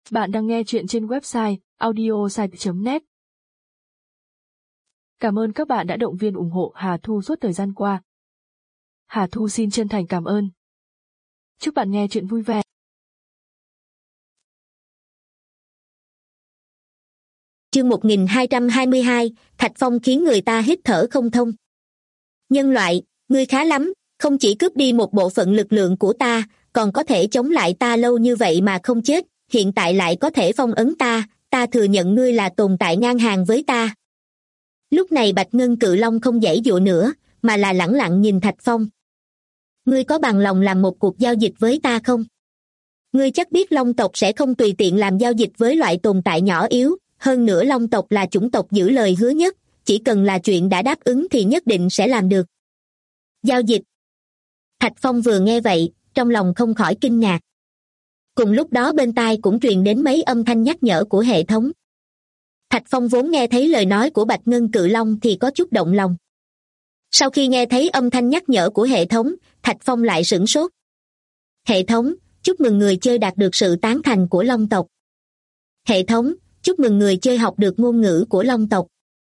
Bạn đang nghe chuyện trên website audiosite.net. Cảm ơn các bạn đã động viên ủng hộ Hà Thu suốt thời gian qua. Hà Thu xin chân thành cảm ơn. Chúc bạn nghe chuyện vui vẻ. Chương 1222, Thạch Phong khiến người ta hít thở không thông. Nhân loại, ngươi khá lắm, không chỉ cướp đi một bộ phận lực lượng của ta, còn có thể chống lại ta lâu như vậy mà không chết, hiện tại lại có thể phong ấn ta thừa nhận ngươi là tồn tại ngang hàng với ta. Lúc này Bạch Ngân Cự Long không giãy giụa nữa, mà là lẳng lặng nhìn Thạch Phong. Ngươi có bằng lòng làm một cuộc giao dịch với ta không? Ngươi chắc biết Long tộc sẽ không tùy tiện làm giao dịch với loại tồn tại nhỏ yếu, hơn nữa Long tộc là chủng tộc giữ lời hứa nhất, chỉ cần là chuyện đã đáp ứng thì nhất định sẽ làm được. Giao dịch. Thạch Phong vừa nghe vậy, trong lòng không khỏi kinh ngạc. Cùng lúc đó bên tai cũng truyền đến mấy âm thanh nhắc nhở của hệ thống. Thạch Phong vốn nghe thấy lời nói của Bạch Ngân Cự Long thì có chút động lòng. Sau khi nghe thấy âm thanh nhắc nhở của hệ thống, Thạch Phong lại sửng sốt. Hệ thống, chúc mừng người chơi đạt được sự tán thành của Long tộc. Hệ thống, chúc mừng người chơi học được ngôn ngữ của Long tộc.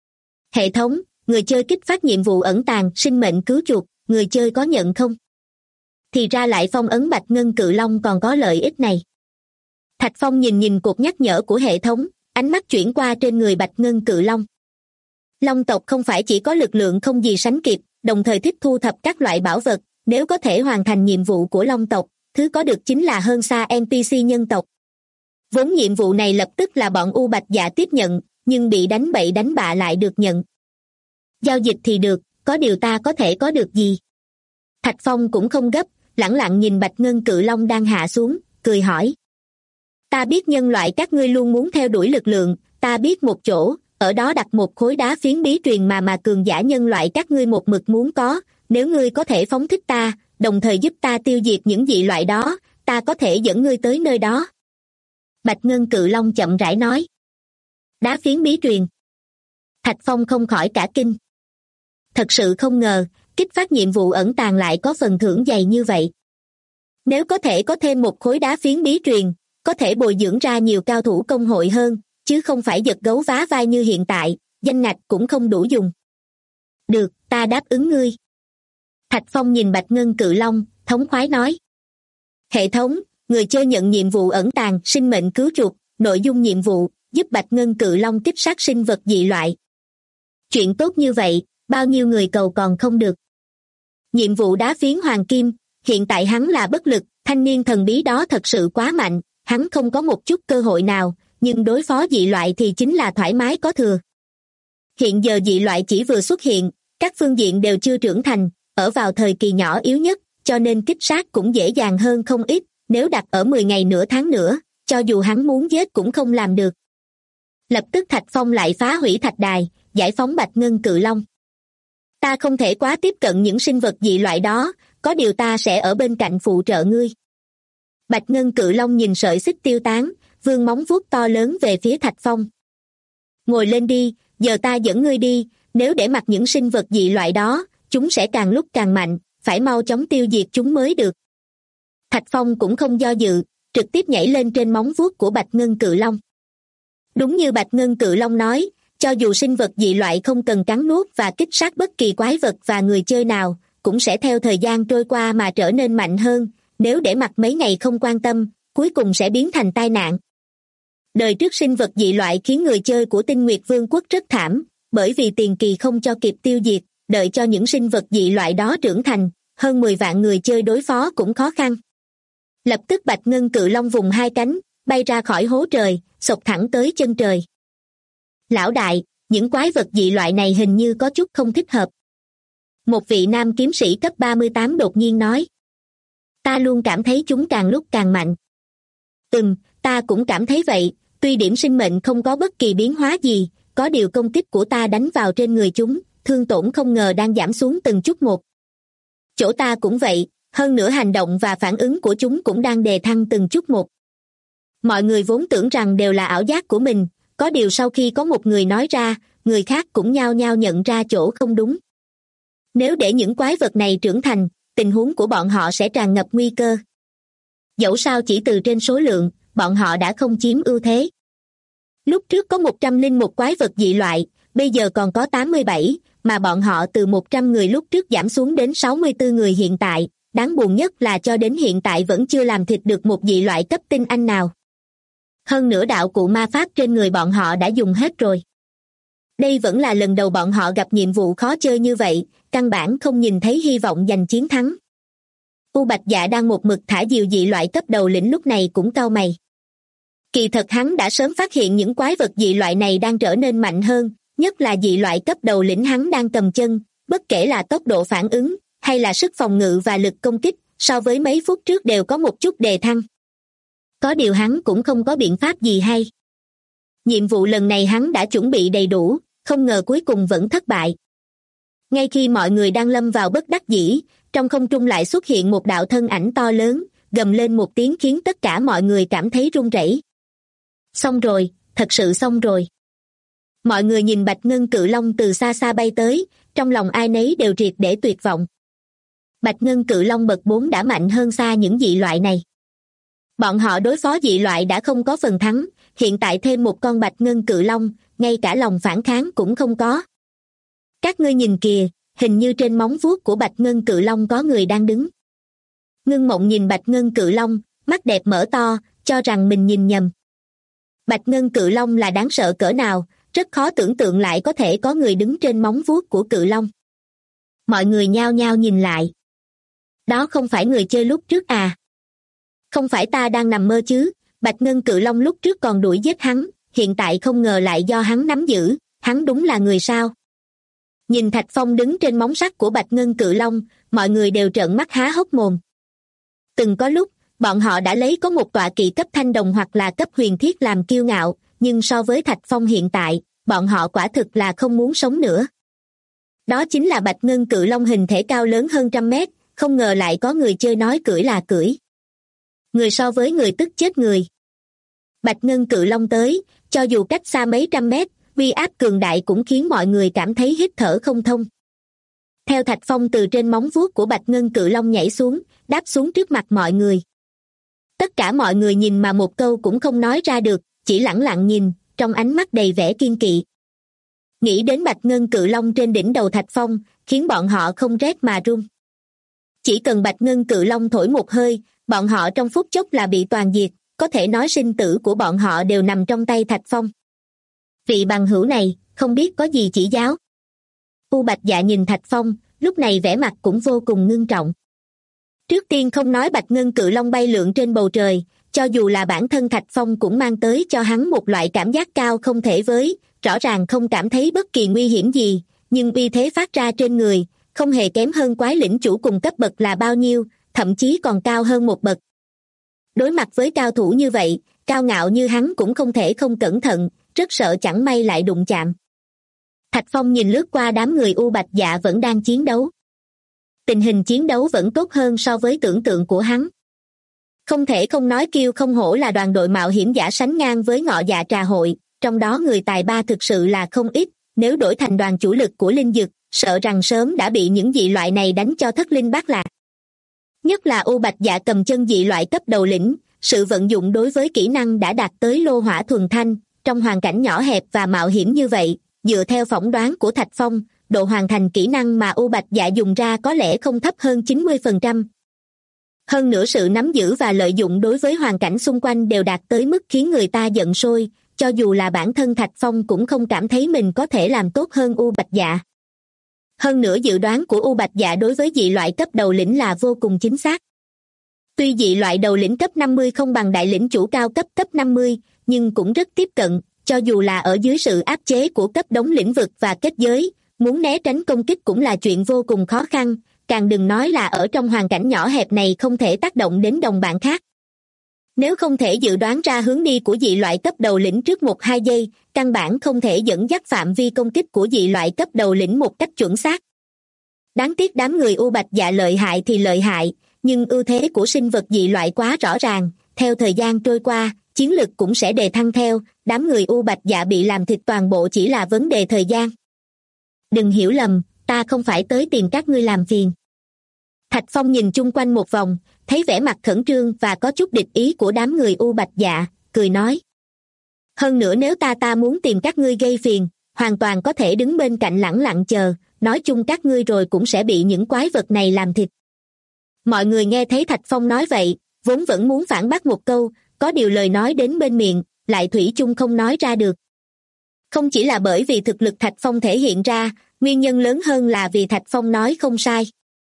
Hệ thống, người chơi kích phát nhiệm vụ ẩn tàng sinh mệnh cứu chuộc, người chơi có nhận không? Thì ra lại phong ấn Bạch Ngân Cự Long còn có lợi ích này. Thạch Phong nhìn cuộc nhắc nhở của hệ thống, ánh mắt chuyển qua trên người Bạch Ngân Cự Long. Long tộc không phải chỉ có lực lượng không gì sánh kịp, đồng thời thích thu thập các loại bảo vật, nếu có thể hoàn thành nhiệm vụ của Long tộc, thứ có được chính là hơn xa NPC nhân tộc. Vốn nhiệm vụ này lập tức là bọn U Bạch Dạ tiếp nhận, nhưng bị đánh bậy đánh bạ lại được nhận. Giao dịch thì được, có điều ta có thể có được gì? Thạch Phong cũng không gấp, lẳng lặng nhìn Bạch Ngân Cự Long đang hạ xuống, cười hỏi. Ta biết nhân loại các ngươi luôn muốn theo đuổi lực lượng, ta biết một chỗ, ở đó đặt một khối đá phiến bí truyền mà cường giả nhân loại các ngươi một mực muốn có, nếu ngươi có thể phóng thích ta, đồng thời giúp ta tiêu diệt những dị loại đó, ta có thể dẫn ngươi tới nơi đó. Bạch Ngân Cự Long chậm rãi nói. Đá phiến bí truyền. Thạch Phong không khỏi cả kinh. Thật sự không ngờ, kích phát nhiệm vụ ẩn tàng lại có phần thưởng dày như vậy. Nếu có thể có thêm một khối đá phiến bí truyền, có thể bồi dưỡng ra nhiều cao thủ công hội hơn, chứ không phải giật gấu vá vai như hiện tại, danh ngạch cũng không đủ dùng. Được, ta đáp ứng ngươi. Thạch Phong nhìn Bạch Ngân Cự Long, thống khoái nói. Hệ thống, người chơi nhận nhiệm vụ ẩn tàng sinh mệnh cứu chuộc, nội dung nhiệm vụ, giúp Bạch Ngân Cự Long kích sát sinh vật dị loại. Chuyện tốt như vậy, bao nhiêu người cầu còn không được. Nhiệm vụ đá phiến hoàng kim, hiện tại hắn là bất lực, thanh niên thần bí đó thật sự quá mạnh, hắn không có một chút cơ hội nào, nhưng đối phó dị loại thì chính là thoải mái có thừa. Hiện giờ dị loại chỉ vừa xuất hiện, các phương diện đều chưa trưởng thành, ở vào thời kỳ nhỏ yếu nhất, cho nên kích sát cũng dễ dàng hơn không ít, nếu đặt ở 10 ngày nửa tháng nữa, cho dù hắn muốn giết cũng không làm được. Lập tức Thạch Phong lại phá hủy thạch đài, giải phóng Bạch Ngân Cự Long. Ta không thể quá tiếp cận những sinh vật dị loại đó, có điều ta sẽ ở bên cạnh phụ trợ ngươi. Bạch Ngân Cự Long nhìn sợi xích tiêu tán, vươn móng vuốt to lớn về phía Thạch Phong. Ngồi lên đi, giờ ta dẫn ngươi đi, nếu để mặc những sinh vật dị loại đó, chúng sẽ càng lúc càng mạnh, phải mau chóng tiêu diệt chúng mới được. Thạch Phong cũng không do dự, trực tiếp nhảy lên trên móng vuốt của Bạch Ngân Cự Long. Đúng như Bạch Ngân Cự Long nói, cho dù sinh vật dị loại không cần cắn nuốt và kích sát bất kỳ quái vật và người chơi nào, cũng sẽ theo thời gian trôi qua mà trở nên mạnh hơn, nếu để mặc mấy ngày không quan tâm, cuối cùng sẽ biến thành tai nạn. Đời trước sinh vật dị loại khiến người chơi của Tinh Nguyệt Vương quốc rất thảm, bởi vì tiền kỳ không cho kịp tiêu diệt, đợi cho những sinh vật dị loại đó trưởng thành, hơn 10 vạn người chơi đối phó cũng khó khăn. Lập tức Bạch Ngân Cự Long vùng hai cánh, bay ra khỏi hố trời, xộc thẳng tới chân trời. Lão đại, những quái vật dị loại này hình như có chút không thích hợp. Một vị nam kiếm sĩ cấp 38 đột nhiên nói. Ta luôn cảm thấy chúng càng lúc càng mạnh. Ta cũng cảm thấy vậy, tuy điểm sinh mệnh không có bất kỳ biến hóa gì, có điều công kích của ta đánh vào trên người chúng, thương tổn không ngờ đang giảm xuống từng chút một. Chỗ ta cũng vậy, hơn nữa hành động và phản ứng của chúng cũng đang đề thăng từng chút một. Mọi người vốn tưởng rằng đều là ảo giác của mình, có điều sau khi có một người nói ra, người khác cũng nhao nhao nhận ra chỗ không đúng. Nếu để những quái vật này trưởng thành, tình huống của bọn họ sẽ tràn ngập nguy cơ. Dẫu sao chỉ từ trên số lượng, bọn họ đã không chiếm ưu thế. Lúc trước có 101 quái vật dị loại, bây giờ còn có 87, mà bọn họ từ 100 người lúc trước giảm xuống đến 64 người hiện tại. Đáng buồn nhất là cho đến hiện tại vẫn chưa làm thịt được một dị loại cấp tinh anh nào. Hơn nữa đạo cụ ma pháp trên người bọn họ đã dùng hết rồi. Đây vẫn là lần đầu bọn họ gặp nhiệm vụ khó chơi như vậy, căn bản không nhìn thấy hy vọng giành chiến thắng. U Bạch Dạ đang một mực thả diều dị loại cấp đầu lĩnh lúc này cũng cau mày. Kỳ thật hắn đã sớm phát hiện những quái vật dị loại này đang trở nên mạnh hơn, nhất là dị loại cấp đầu lĩnh hắn đang cầm chân, bất kể là tốc độ phản ứng, hay là sức phòng ngự và lực công kích, so với mấy phút trước đều có một chút đề thăng. Có điều hắn cũng không có biện pháp gì hay. Nhiệm vụ lần này hắn đã chuẩn bị đầy đủ, không ngờ cuối cùng vẫn thất bại. Ngay khi mọi người đang lâm vào bất đắc dĩ, trong không trung lại xuất hiện một đạo thân ảnh to lớn, gầm lên một tiếng khiến tất cả mọi người cảm thấy run rẩy. Xong rồi, thật sự xong rồi. Mọi người nhìn Bạch Ngân Cự Long từ xa xa bay tới, trong lòng ai nấy đều triệt để tuyệt vọng. Bạch Ngân Cự Long bậc 4 đã mạnh hơn xa những dị loại này. Bọn họ đối phó dị loại đã không có phần thắng, hiện tại thêm một con Bạch Ngân Cự Long, ngay cả lòng phản kháng cũng không có. Các ngươi nhìn kìa, hình như trên móng vuốt của Bạch Ngân Cự Long có người đang đứng. Ngưng Mộng nhìn Bạch Ngân Cự Long, mắt đẹp mở to, cho rằng mình nhìn nhầm. Bạch Ngân Cự Long là đáng sợ cỡ nào, rất khó tưởng tượng lại có thể có người đứng trên móng vuốt của Cự Long. Mọi người nhao nhao nhìn lại. Đó không phải người chơi lúc trước à? Không phải ta đang nằm mơ chứ? Bạch Ngân Cự Long lúc trước còn đuổi giết hắn, hiện tại không ngờ lại do hắn nắm giữ, hắn đúng là người sao? Nhìn Thạch Phong đứng trên móng sắt của Bạch Ngân Cự Long, mọi người đều trợn mắt há hốc mồm. Từng có lúc, bọn họ đã lấy có một tọa kỵ cấp thanh đồng hoặc là cấp huyền thiết làm kiêu ngạo, nhưng so với Thạch Phong hiện tại, bọn họ quả thực là không muốn sống nữa. Đó chính là Bạch Ngân Cự Long hình thể cao lớn hơn 100 mét, không ngờ lại có người chơi nói cưỡi là cưỡi. Người so với người tức chết người. Bạch Ngân Cự Long tới, cho dù cách xa mấy trăm mét, uy áp cường đại cũng khiến mọi người cảm thấy hít thở không thông. Theo Thạch Phong từ trên móng vuốt của Bạch Ngân Cự Long nhảy xuống, đáp xuống trước mặt mọi người. Tất cả mọi người nhìn mà một câu cũng không nói ra được, chỉ lẳng lặng nhìn, trong ánh mắt đầy vẻ kiên kỵ. Nghĩ đến Bạch Ngân Cự Long trên đỉnh đầu Thạch Phong, khiến bọn họ không rét mà run. Chỉ cần Bạch Ngân Cự Long thổi một hơi, bọn họ trong phút chốc là bị toàn diệt, có thể nói sinh tử của bọn họ đều nằm trong tay Thạch Phong. Vị bằng hữu này, không biết có gì chỉ giáo. U Bạch Dạ nhìn Thạch Phong, lúc này vẻ mặt cũng vô cùng ngưng trọng. Trước tiên không nói Bạch Ngân Cự Long bay lượn trên bầu trời, cho dù là bản thân Thạch Phong cũng mang tới cho hắn một loại cảm giác cao không thể với, rõ ràng không cảm thấy bất kỳ nguy hiểm gì, nhưng uy thế phát ra trên người, không hề kém hơn quái lĩnh chủ cùng cấp bậc là bao nhiêu, thậm chí còn cao hơn một bậc. Đối mặt với cao thủ như vậy, cao ngạo như hắn cũng không thể không cẩn thận, rất sợ chẳng may lại đụng chạm. Thạch Phong nhìn lướt qua đám người U Bạch Dạ vẫn đang chiến đấu. Tình hình chiến đấu vẫn tốt hơn so với tưởng tượng của hắn. Không thể không nói Kiêu Không Hổ là đoàn đội mạo hiểm giả sánh ngang với Ngọ Dạ Trà Hội, trong đó người tài ba thực sự là không ít, nếu đổi thành đoàn chủ lực của Linh Dực, sợ rằng sớm đã bị những dị loại này đánh cho thất linh bát lạc. Nhất là U Bạch Dạ cầm chân dị loại cấp đầu lĩnh, sự vận dụng đối với kỹ năng đã đạt tới lô hỏa thuần thanh, trong hoàn cảnh nhỏ hẹp và mạo hiểm như vậy, dựa theo phỏng đoán của Thạch Phong, độ hoàn thành kỹ năng mà U Bạch Dạ dùng ra có lẽ không thấp hơn 90%. Hơn nữa sự nắm giữ và lợi dụng đối với hoàn cảnh xung quanh đều đạt tới mức khiến người ta giận sôi, cho dù là bản thân Thạch Phong cũng không cảm thấy mình có thể làm tốt hơn U Bạch Dạ. Hơn nữa dự đoán của U Bạch Dạ đối với dị loại cấp đầu lĩnh là vô cùng chính xác. Tuy dị loại đầu lĩnh cấp 50 không bằng đại lĩnh chủ cao cấp 50, nhưng cũng rất tiếp cận, cho dù là ở dưới sự áp chế của cấp đống lĩnh vực và kết giới, muốn né tránh công kích cũng là chuyện vô cùng khó khăn, càng đừng nói là ở trong hoàn cảnh nhỏ hẹp này không thể tác động đến đồng bạn khác. Nếu không thể dự đoán ra hướng đi của dị loại cấp đầu lĩnh trước 1-2 giây, căn bản không thể dẫn dắt phạm vi công kích của dị loại cấp đầu lĩnh một cách chuẩn xác. Đáng tiếc đám người U Bạch Dạ lợi hại thì lợi hại, nhưng ưu thế của sinh vật dị loại quá rõ ràng, theo thời gian trôi qua, chiến lực cũng sẽ đề thăng theo, đám người U Bạch Dạ bị làm thịt toàn bộ chỉ là vấn đề thời gian. Đừng hiểu lầm, ta không phải tới tìm các ngươi làm phiền. Thạch Phong nhìn chung quanh một vòng, thấy vẻ mặt khẩn trương và có chút địch ý của đám người U Bạch Dạ, cười nói. Hơn nữa nếu ta muốn tìm các ngươi gây phiền, hoàn toàn có thể đứng bên cạnh lẳng lặng chờ, nói chung các ngươi rồi cũng sẽ bị những quái vật này làm thịt. Mọi người nghe thấy Thạch Phong nói vậy, vốn vẫn muốn phản bác một câu, có điều lời nói đến bên miệng, lại thủy chung không nói ra được. Không chỉ là bởi vì thực lực Thạch Phong thể hiện ra, nguyên nhân lớn hơn là vì Thạch Phong nói không sai.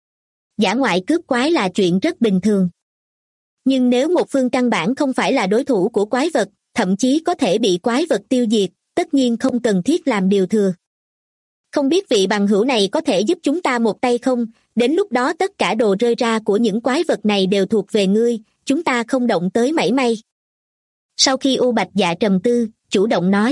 Dã ngoại cướp quái là chuyện rất bình thường. Nhưng nếu một phương căn bản không phải là đối thủ của quái vật, thậm chí có thể bị quái vật tiêu diệt, tất nhiên không cần thiết làm điều thừa. Không biết vị bằng hữu này có thể giúp chúng ta một tay không, đến lúc đó tất cả đồ rơi ra của những quái vật này đều thuộc về ngươi, chúng ta không động tới mảy may. Sau khi U Bạch Dạ trầm tư, chủ động nói.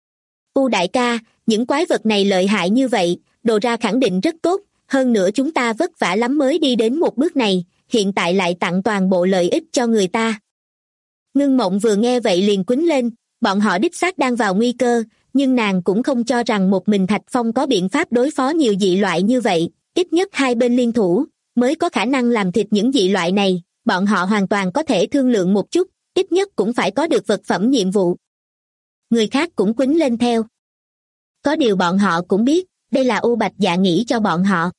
U đại ca, những quái vật này lợi hại như vậy, đồ ra khẳng định rất tốt, hơn nữa chúng ta vất vả lắm mới đi đến một bước này, hiện tại lại tặng toàn bộ lợi ích cho người ta. Ngưng Mộng vừa nghe vậy liền quýnh lên, bọn họ đích xác đang vào nguy cơ, nhưng nàng cũng không cho rằng một mình Thạch Phong có biện pháp đối phó nhiều dị loại như vậy, ít nhất hai bên liên thủ, mới có khả năng làm thịt những dị loại này, bọn họ hoàn toàn có thể thương lượng một chút, ít nhất cũng phải có được vật phẩm nhiệm vụ. Người khác cũng quýnh lên theo. Có điều bọn họ cũng biết, đây là U Bạch Dạ nghĩ cho bọn họ.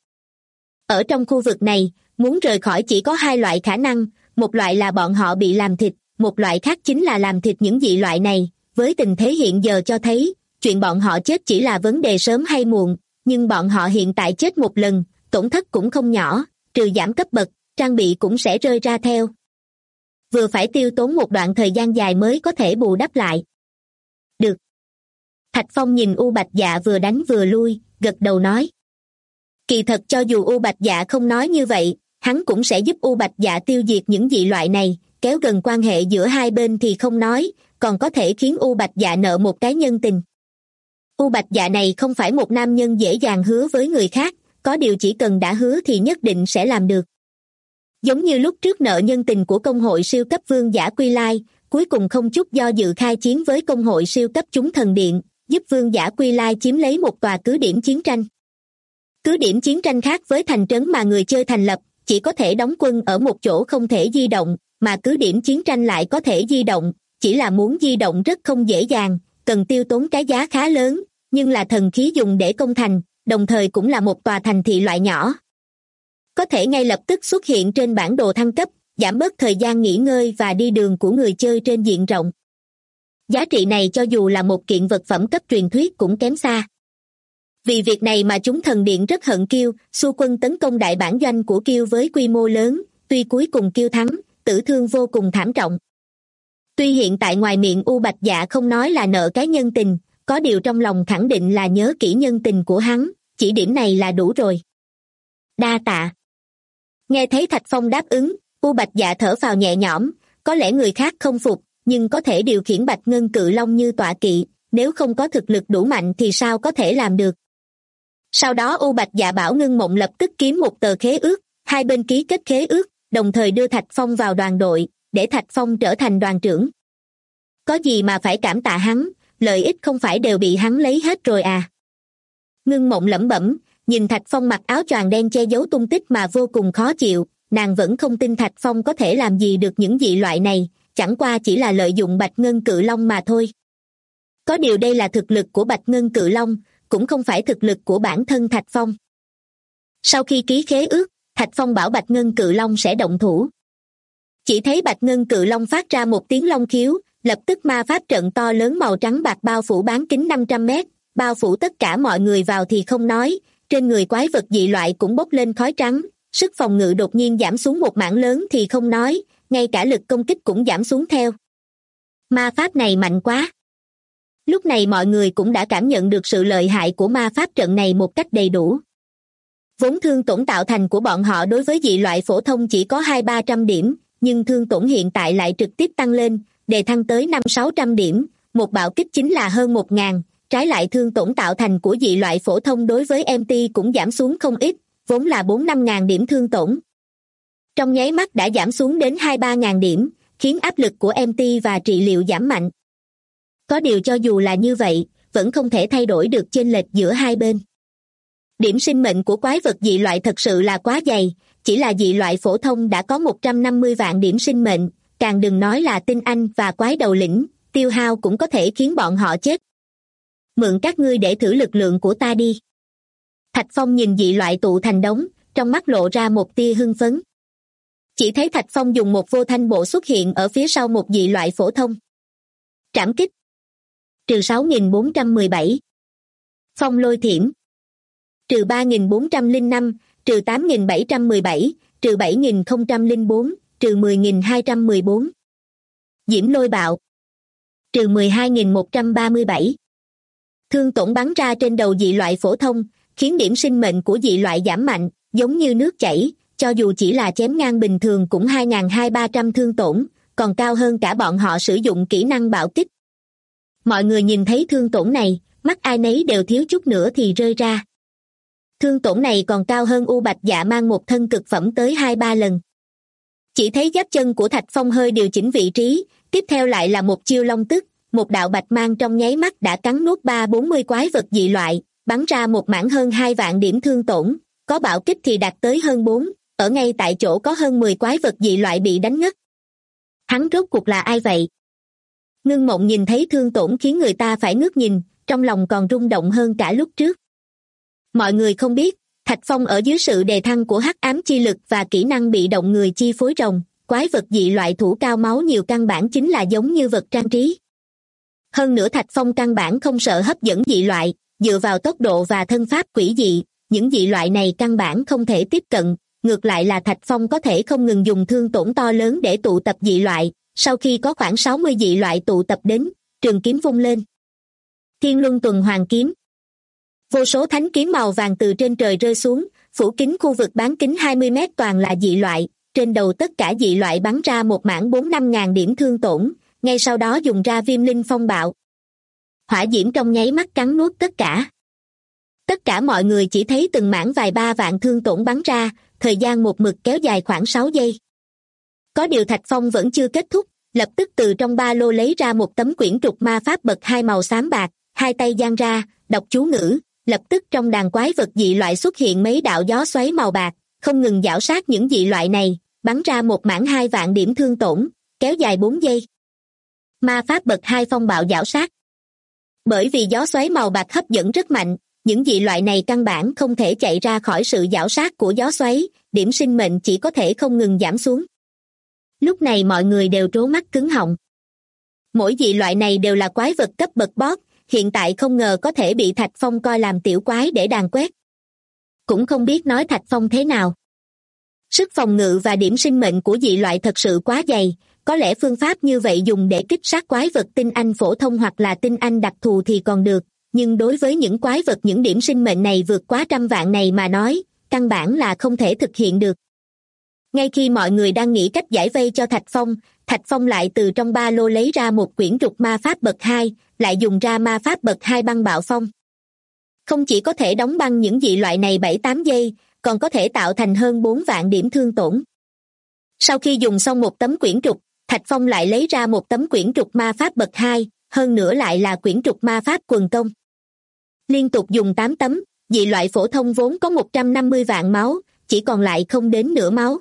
Ở trong khu vực này, muốn rời khỏi chỉ có hai loại khả năng, một loại là bọn họ bị làm thịt, một loại khác chính là làm thịt những dị loại này. Với tình thế hiện giờ cho thấy, chuyện bọn họ chết chỉ là vấn đề sớm hay muộn, nhưng bọn họ hiện tại chết một lần, tổn thất cũng không nhỏ, trừ giảm cấp bậc, trang bị cũng sẽ rơi ra theo. Vừa phải tiêu tốn một đoạn thời gian dài mới có thể bù đắp lại. Được. Thạch Phong nhìn U Bạch Dạ vừa đánh vừa lui, gật đầu nói. Kỳ thật cho dù U Bạch Dạ không nói như vậy, hắn cũng sẽ giúp U Bạch Dạ tiêu diệt những dị loại này, kéo gần quan hệ giữa hai bên thì không nói, còn có thể khiến U Bạch Dạ nợ một cái nhân tình. U Bạch Dạ này không phải một nam nhân dễ dàng hứa với người khác, có điều chỉ cần đã hứa thì nhất định sẽ làm được. Giống như lúc trước nợ nhân tình của công hội siêu cấp vương giả Quy Lai, cuối cùng không chút do dự khai chiến với công hội siêu cấp chúng thần điện, giúp vương giả Quy Lai chiếm lấy một tòa cứ điểm chiến tranh. Cứ điểm chiến tranh khác với thành trấn mà người chơi thành lập, chỉ có thể đóng quân ở một chỗ không thể di động, mà cứ điểm chiến tranh lại có thể di động, chỉ là muốn di động rất không dễ dàng, cần tiêu tốn cái giá khá lớn, nhưng là thần khí dùng để công thành, đồng thời cũng là một tòa thành thị loại nhỏ. Có thể ngay lập tức xuất hiện trên bản đồ thăng cấp, giảm bớt thời gian nghỉ ngơi và đi đường của người chơi trên diện rộng. Giá trị này cho dù là một kiện vật phẩm cấp truyền thuyết cũng kém xa. Vì việc này mà chúng thần điện rất hận Kiêu, xu quân tấn công đại bản doanh của Kiêu với quy mô lớn, tuy cuối cùng Kiêu thắng, tử thương vô cùng thảm trọng. Tuy hiện tại ngoài miệng U Bạch Dạ không nói là nợ cái nhân tình, có điều trong lòng khẳng định là nhớ kỹ nhân tình của hắn, chỉ điểm này là đủ rồi. Đa tạ. Nghe thấy Thạch Phong đáp ứng, U Bạch Dạ thở phào nhẹ nhõm, có lẽ người khác không phục, nhưng có thể điều khiển Bạch Ngân Cự Long như tọa kỵ, nếu không có thực lực đủ mạnh thì sao có thể làm được. Sau đó U Bạch Dạ bảo Ngưng Mộng lập tức kiếm một tờ khế ước, hai bên ký kết khế ước, đồng thời đưa Thạch Phong vào đoàn đội, để Thạch Phong trở thành đoàn trưởng. Có gì mà phải cảm tạ hắn, lợi ích không phải đều bị hắn lấy hết rồi à. Ngưng Mộng lẩm bẩm, nhìn Thạch Phong mặc áo choàng đen che giấu tung tích mà vô cùng khó chịu, nàng vẫn không tin Thạch Phong có thể làm gì được những dị loại này, chẳng qua chỉ là lợi dụng Bạch Ngân Cự Long mà thôi. Có điều đây là thực lực của Bạch Ngân Cự Long, cũng không phải thực lực của bản thân Thạch Phong. Sau khi ký khế ước, Thạch Phong bảo Bạch Ngân Cự Long sẽ động thủ. Chỉ thấy Bạch Ngân Cự Long phát ra một tiếng long khiếu, lập tức ma pháp trận to lớn màu trắng bạc bao phủ bán kính 500 mét, bao phủ tất cả mọi người vào thì không nói, trên người quái vật dị loại cũng bốc lên khói trắng, sức phòng ngự đột nhiên giảm xuống một mảng lớn thì không nói, ngay cả lực công kích cũng giảm xuống theo. Ma pháp này mạnh quá. Lúc này mọi người cũng đã cảm nhận được sự lợi hại của ma pháp trận này một cách đầy đủ. Vốn thương tổn tạo thành của bọn họ đối với dị loại phổ thông chỉ có 200-300 điểm, nhưng thương tổn hiện tại lại trực tiếp tăng lên, đề thăng tới 500-600 điểm, một bạo kích chính là hơn 1.000, trái lại thương tổn tạo thành của dị loại phổ thông đối với MT cũng giảm xuống không ít, vốn là 4-5 ngàn điểm thương tổn. Trong nháy mắt đã giảm xuống đến 2-3 ngàn điểm, khiến áp lực của MT và trị liệu giảm mạnh. Có điều cho dù là như vậy, vẫn không thể thay đổi được chênh lệch giữa hai bên. Điểm sinh mệnh của quái vật dị loại thật sự là quá dày, chỉ là dị loại phổ thông đã có 150 vạn điểm sinh mệnh, càng đừng nói là tinh anh và quái đầu lĩnh, tiêu hao cũng có thể khiến bọn họ chết. Mượn các ngươi để thử lực lượng của ta đi. Thạch Phong nhìn dị loại tụ thành đống, trong mắt lộ ra một tia hưng phấn. Chỉ thấy Thạch Phong dùng một vô thanh bộ xuất hiện ở phía sau một dị loại phổ thông. Trảm kích. Trừ 6.417. Phong lôi thiểm. Trừ 3.405, trừ 8.717, trừ 7.004, trừ 10.214. Diễm lôi bạo. Trừ 12.137. Thương tổn bắn ra trên đầu dị loại phổ thông, khiến điểm sinh mệnh của dị loại giảm mạnh, giống như nước chảy, cho dù chỉ là chém ngang bình thường cũng 2.200-300 thương tổn, còn cao hơn cả bọn họ sử dụng kỹ năng bạo kích. Mọi người nhìn thấy thương tổn này, mắt ai nấy đều thiếu chút nữa thì rơi ra. Thương tổn này còn cao hơn U Bạch Dạ mang một thân cực phẩm tới 2-3 lần. Chỉ thấy giáp chân của Thạch Phong hơi điều chỉnh vị trí, tiếp theo lại là một chiêu long tức, một đạo bạch mang trong nháy mắt đã cắn nuốt 340 quái vật dị loại, bắn ra một mảng hơn 2 vạn điểm thương tổn, có bạo kích thì đạt tới hơn 4, ở ngay tại chỗ có hơn 10 quái vật dị loại bị đánh ngất. Hắn rốt cuộc là ai vậy? Ngưng Mộng nhìn thấy thương tổn khiến người ta phải ngước nhìn, trong lòng còn rung động hơn cả lúc trước. Mọi người không biết, Thạch Phong ở dưới sự đề thăng của hắc ám chi lực và kỹ năng bị động người chi phối rồng, quái vật dị loại thủ cao máu nhiều căn bản chính là giống như vật trang trí. Hơn nữa Thạch Phong căn bản không sợ hấp dẫn dị loại, dựa vào tốc độ và thân pháp quỷ dị, những dị loại này căn bản không thể tiếp cận, ngược lại là Thạch Phong có thể không ngừng dùng thương tổn to lớn để tụ tập dị loại, sau khi có khoảng 60 dị loại tụ tập đến, trường kiếm vung lên. Thiên Luân Tuần Hoàn Kiếm. Vô số thánh kiếm màu vàng từ trên trời rơi xuống, phủ kín khu vực bán kính 20 mét toàn là dị loại, trên đầu tất cả dị loại bắn ra một mảng 4-5 ngàn điểm thương tổn, ngay sau đó dùng ra viêm linh phong bạo. Hỏa diễm trong nháy mắt cắn nuốt tất cả. Tất cả mọi người chỉ thấy từng mảng vài 3 vạn thương tổn bắn ra, thời gian một mực kéo dài khoảng 6 giây. Có điều Thạch Phong vẫn chưa kết thúc, lập tức từ trong ba lô lấy ra một tấm quyển trục ma pháp bậc 2 màu xám bạc, hai tay giang ra, đọc chú ngữ, lập tức trong đàn quái vật dị loại xuất hiện mấy đạo gió xoáy màu bạc, không ngừng giảo sát những dị loại này, bắn ra một mảng 2 vạn điểm thương tổn, kéo dài 4 giây. Ma pháp bậc 2 phong bạo giảo sát. Bởi vì gió xoáy màu bạc hấp dẫn rất mạnh, những dị loại này căn bản không thể chạy ra khỏi sự giảo sát của gió xoáy, điểm sinh mệnh chỉ có thể không ngừng giảm xuống. Lúc này mọi người đều trố mắt cứng họng. Mỗi dị loại này đều là quái vật cấp bậc boss, hiện tại không ngờ có thể bị Thạch Phong coi làm tiểu quái để đàn quét. Cũng không biết nói Thạch Phong thế nào. Sức phòng ngự và điểm sinh mệnh của dị loại thật sự quá dày, có lẽ phương pháp như vậy dùng để kích sát quái vật tinh anh phổ thông hoặc là tinh anh đặc thù thì còn được, nhưng đối với những quái vật những điểm sinh mệnh này vượt quá 100 vạn này mà nói, căn bản là không thể thực hiện được. Ngay khi mọi người đang nghĩ cách giải vây cho Thạch Phong lại từ trong ba lô lấy ra một quyển trục ma pháp bậc 2, lại dùng ra ma pháp bậc 2 băng bạo phong. Không chỉ có thể đóng băng những dị loại này 7-8 giây, còn có thể tạo thành hơn 4 vạn điểm thương tổn. Sau khi dùng xong một tấm quyển trục, Thạch Phong lại lấy ra một tấm quyển trục ma pháp bậc 2, hơn nữa lại là quyển trục ma pháp quần công. Liên tục dùng 8 tấm, dị loại phổ thông vốn có 150 vạn máu, chỉ còn lại không đến nửa máu.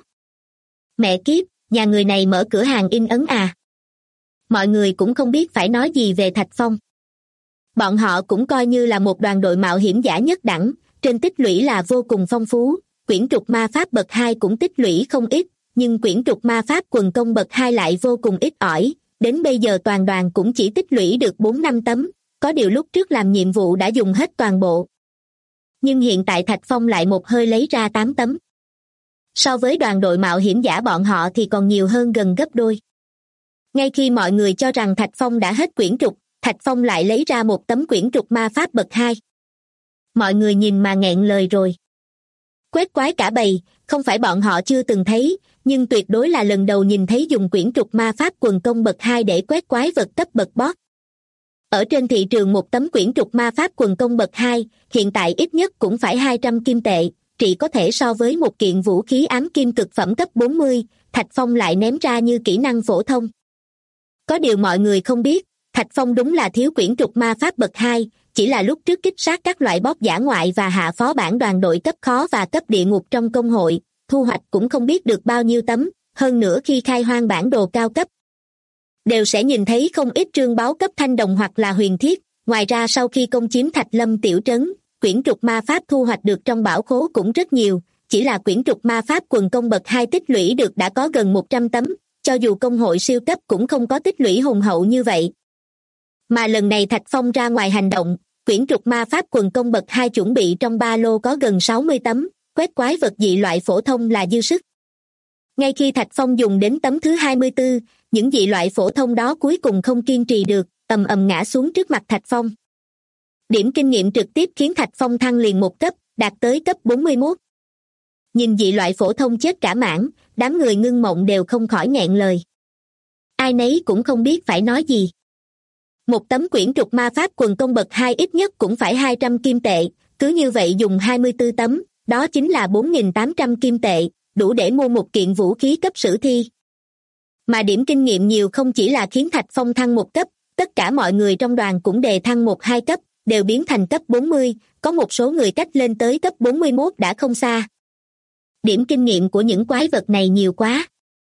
Mẹ kiếp, nhà người này mở cửa hàng in ấn à? Mọi người cũng không biết phải nói gì về Thạch Phong. Bọn họ cũng coi như là một đoàn đội mạo hiểm giả nhất đẳng, trên tích lũy là vô cùng phong phú, quyển trục ma pháp bậc 2 cũng tích lũy không ít, nhưng quyển trục ma pháp quần công bậc 2 lại vô cùng ít ỏi, đến bây giờ toàn đoàn cũng chỉ tích lũy được 4-5 tấm, có điều lúc trước làm nhiệm vụ đã dùng hết toàn bộ. Nhưng hiện tại Thạch Phong lại một hơi lấy ra 8 tấm. So với đoàn đội mạo hiểm giả bọn họ thì còn nhiều hơn gần gấp đôi. Ngay khi mọi người cho rằng Thạch Phong đã hết quyển trục, Thạch Phong lại lấy ra một tấm quyển trục ma pháp bậc 2. Mọi người nhìn mà nghẹn lời rồi. Quét quái cả bầy, không phải bọn họ chưa từng thấy, nhưng tuyệt đối là lần đầu nhìn thấy dùng quyển trục ma pháp quần công bậc 2 để quét quái vật cấp bậc boss. Ở trên thị trường một tấm quyển trục ma pháp quần công bậc 2, hiện tại ít nhất cũng phải 200 kim tệ, trị có thể so với một kiện vũ khí ám kim cực phẩm cấp 40, Thạch Phong lại ném ra như kỹ năng phổ thông. Có điều mọi người không biết, Thạch Phong đúng là thiếu quyển trục ma pháp bậc 2, chỉ là lúc trước kích sát các loại boss dã ngoại và hạ phó bản đoàn đội cấp khó và cấp địa ngục trong công hội, thu hoạch cũng không biết được bao nhiêu tấm, hơn nữa khi khai hoang bản đồ cao cấp đều sẽ nhìn thấy không ít trương báu cấp thanh đồng hoặc là huyền thiết. Ngoài ra sau khi công chiếm Thạch Lâm tiểu trấn, quyển trục ma pháp thu hoạch được trong bảo khố cũng rất nhiều, chỉ là quyển trục ma pháp quần công bậc 2 tích lũy được đã có gần 100 tấm, cho dù công hội siêu cấp cũng không có tích lũy hùng hậu như vậy. Mà lần này Thạch Phong ra ngoài hành động, quyển trục ma pháp quần công bậc 2 chuẩn bị trong ba lô có gần 60 tấm, quét quái vật dị loại phổ thông là dư sức. Ngay khi Thạch Phong dùng đến tấm thứ 24, những dị loại phổ thông đó cuối cùng không kiên trì được, ầm ầm ngã xuống trước mặt Thạch Phong. Điểm kinh nghiệm trực tiếp khiến Thạch Phong thăng liền một cấp, đạt tới cấp 41. Nhìn dị loại phổ thông chết cả mảng, đám người Ngưng Mộng đều không khỏi nghẹn lời. Ai nấy cũng không biết phải nói gì. Một tấm quyển trục ma pháp quần công bậc 2 ít nhất cũng phải 200 kim tệ, cứ như vậy dùng 24 tấm, đó chính là 4.800 kim tệ, đủ để mua một kiện vũ khí cấp sử thi. Mà điểm kinh nghiệm nhiều không chỉ là khiến Thạch Phong thăng một cấp, tất cả mọi người trong đoàn cũng đề thăng 1-2 cấp, đều biến thành cấp 40, có một số người cách lên tới cấp 41 đã không xa. Điểm kinh nghiệm của những quái vật này nhiều quá.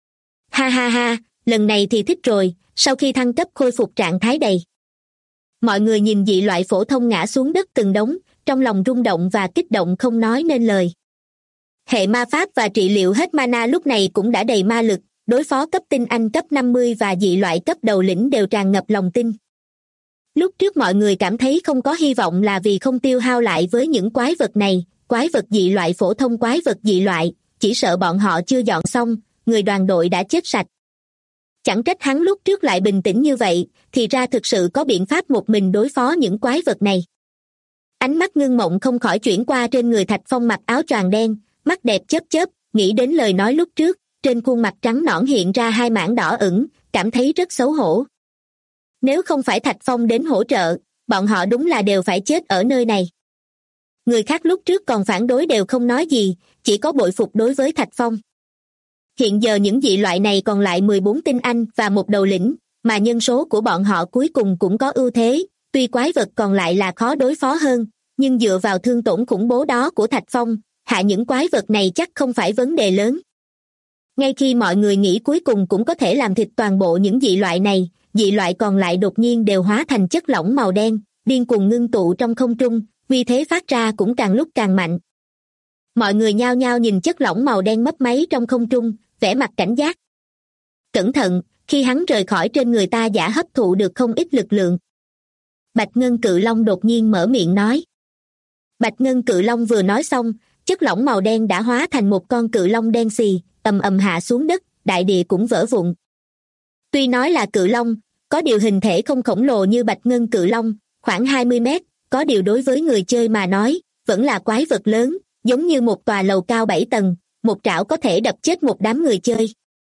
Ha ha ha, lần này thì thích rồi, sau khi thăng cấp khôi phục trạng thái đầy. Mọi người nhìn dị loại phổ thông ngã xuống đất từng đống, trong lòng rung động và kích động không nói nên lời. Hệ ma pháp và trị liệu hết mana lúc này cũng đã đầy ma lực, đối phó cấp tinh anh cấp 50 và dị loại cấp đầu lĩnh đều tràn ngập lòng tin. Lúc trước mọi người cảm thấy không có hy vọng là vì không tiêu hao lại với những quái vật này, quái vật dị loại phổ thông quái vật dị loại, chỉ sợ bọn họ chưa dọn xong, người đoàn đội đã chết sạch. Chẳng trách hắn lúc trước lại bình tĩnh như vậy, thì ra thực sự có biện pháp một mình đối phó những quái vật này. Ánh mắt Ngưng Mộng không khỏi chuyển qua trên người Thạch Phong mặc áo choàng đen, mắt đẹp chớp chớp, nghĩ đến lời nói lúc trước, trên khuôn mặt trắng nõn hiện ra hai mảng đỏ ửng, cảm thấy rất xấu hổ. Nếu không phải Thạch Phong đến hỗ trợ, bọn họ đúng là đều phải chết ở nơi này. Người khác lúc trước còn phản đối đều không nói gì, chỉ có bội phục đối với Thạch Phong. Hiện giờ những dị loại này còn lại 14 tinh anh và một đầu lĩnh, mà nhân số của bọn họ cuối cùng cũng có ưu thế, tuy quái vật còn lại là khó đối phó hơn, nhưng dựa vào thương tổn khủng bố đó của Thạch Phong, hạ những quái vật này chắc không phải vấn đề lớn. Ngay khi mọi người nghĩ cuối cùng cũng có thể làm thịt toàn bộ những dị loại này, dị loại còn lại đột nhiên đều hóa thành chất lỏng màu đen, điên cuồng ngưng tụ trong không trung, uy thế phát ra cũng càng lúc càng mạnh. Mọi người nhao nhao nhìn chất lỏng màu đen mấp máy trong không trung, vẻ mặt cảnh giác. Cẩn thận, khi hắn rời khỏi trên người ta giả hấp thụ được không ít lực lượng. Bạch Ngân Cự Long đột nhiên mở miệng nói. Bạch Ngân Cự Long vừa nói xong, chất lỏng màu đen đã hóa thành một con cự long đen xì, ầm ầm hạ xuống đất, đại địa cũng vỡ vụn. Tuy nói là cự long, có điều hình thể không khổng lồ như Bạch Ngân Cự Long, khoảng 20 mét, có điều đối với người chơi mà nói, vẫn là quái vật lớn, giống như một tòa lầu cao 7 tầng, một trảo có thể đập chết một đám người chơi.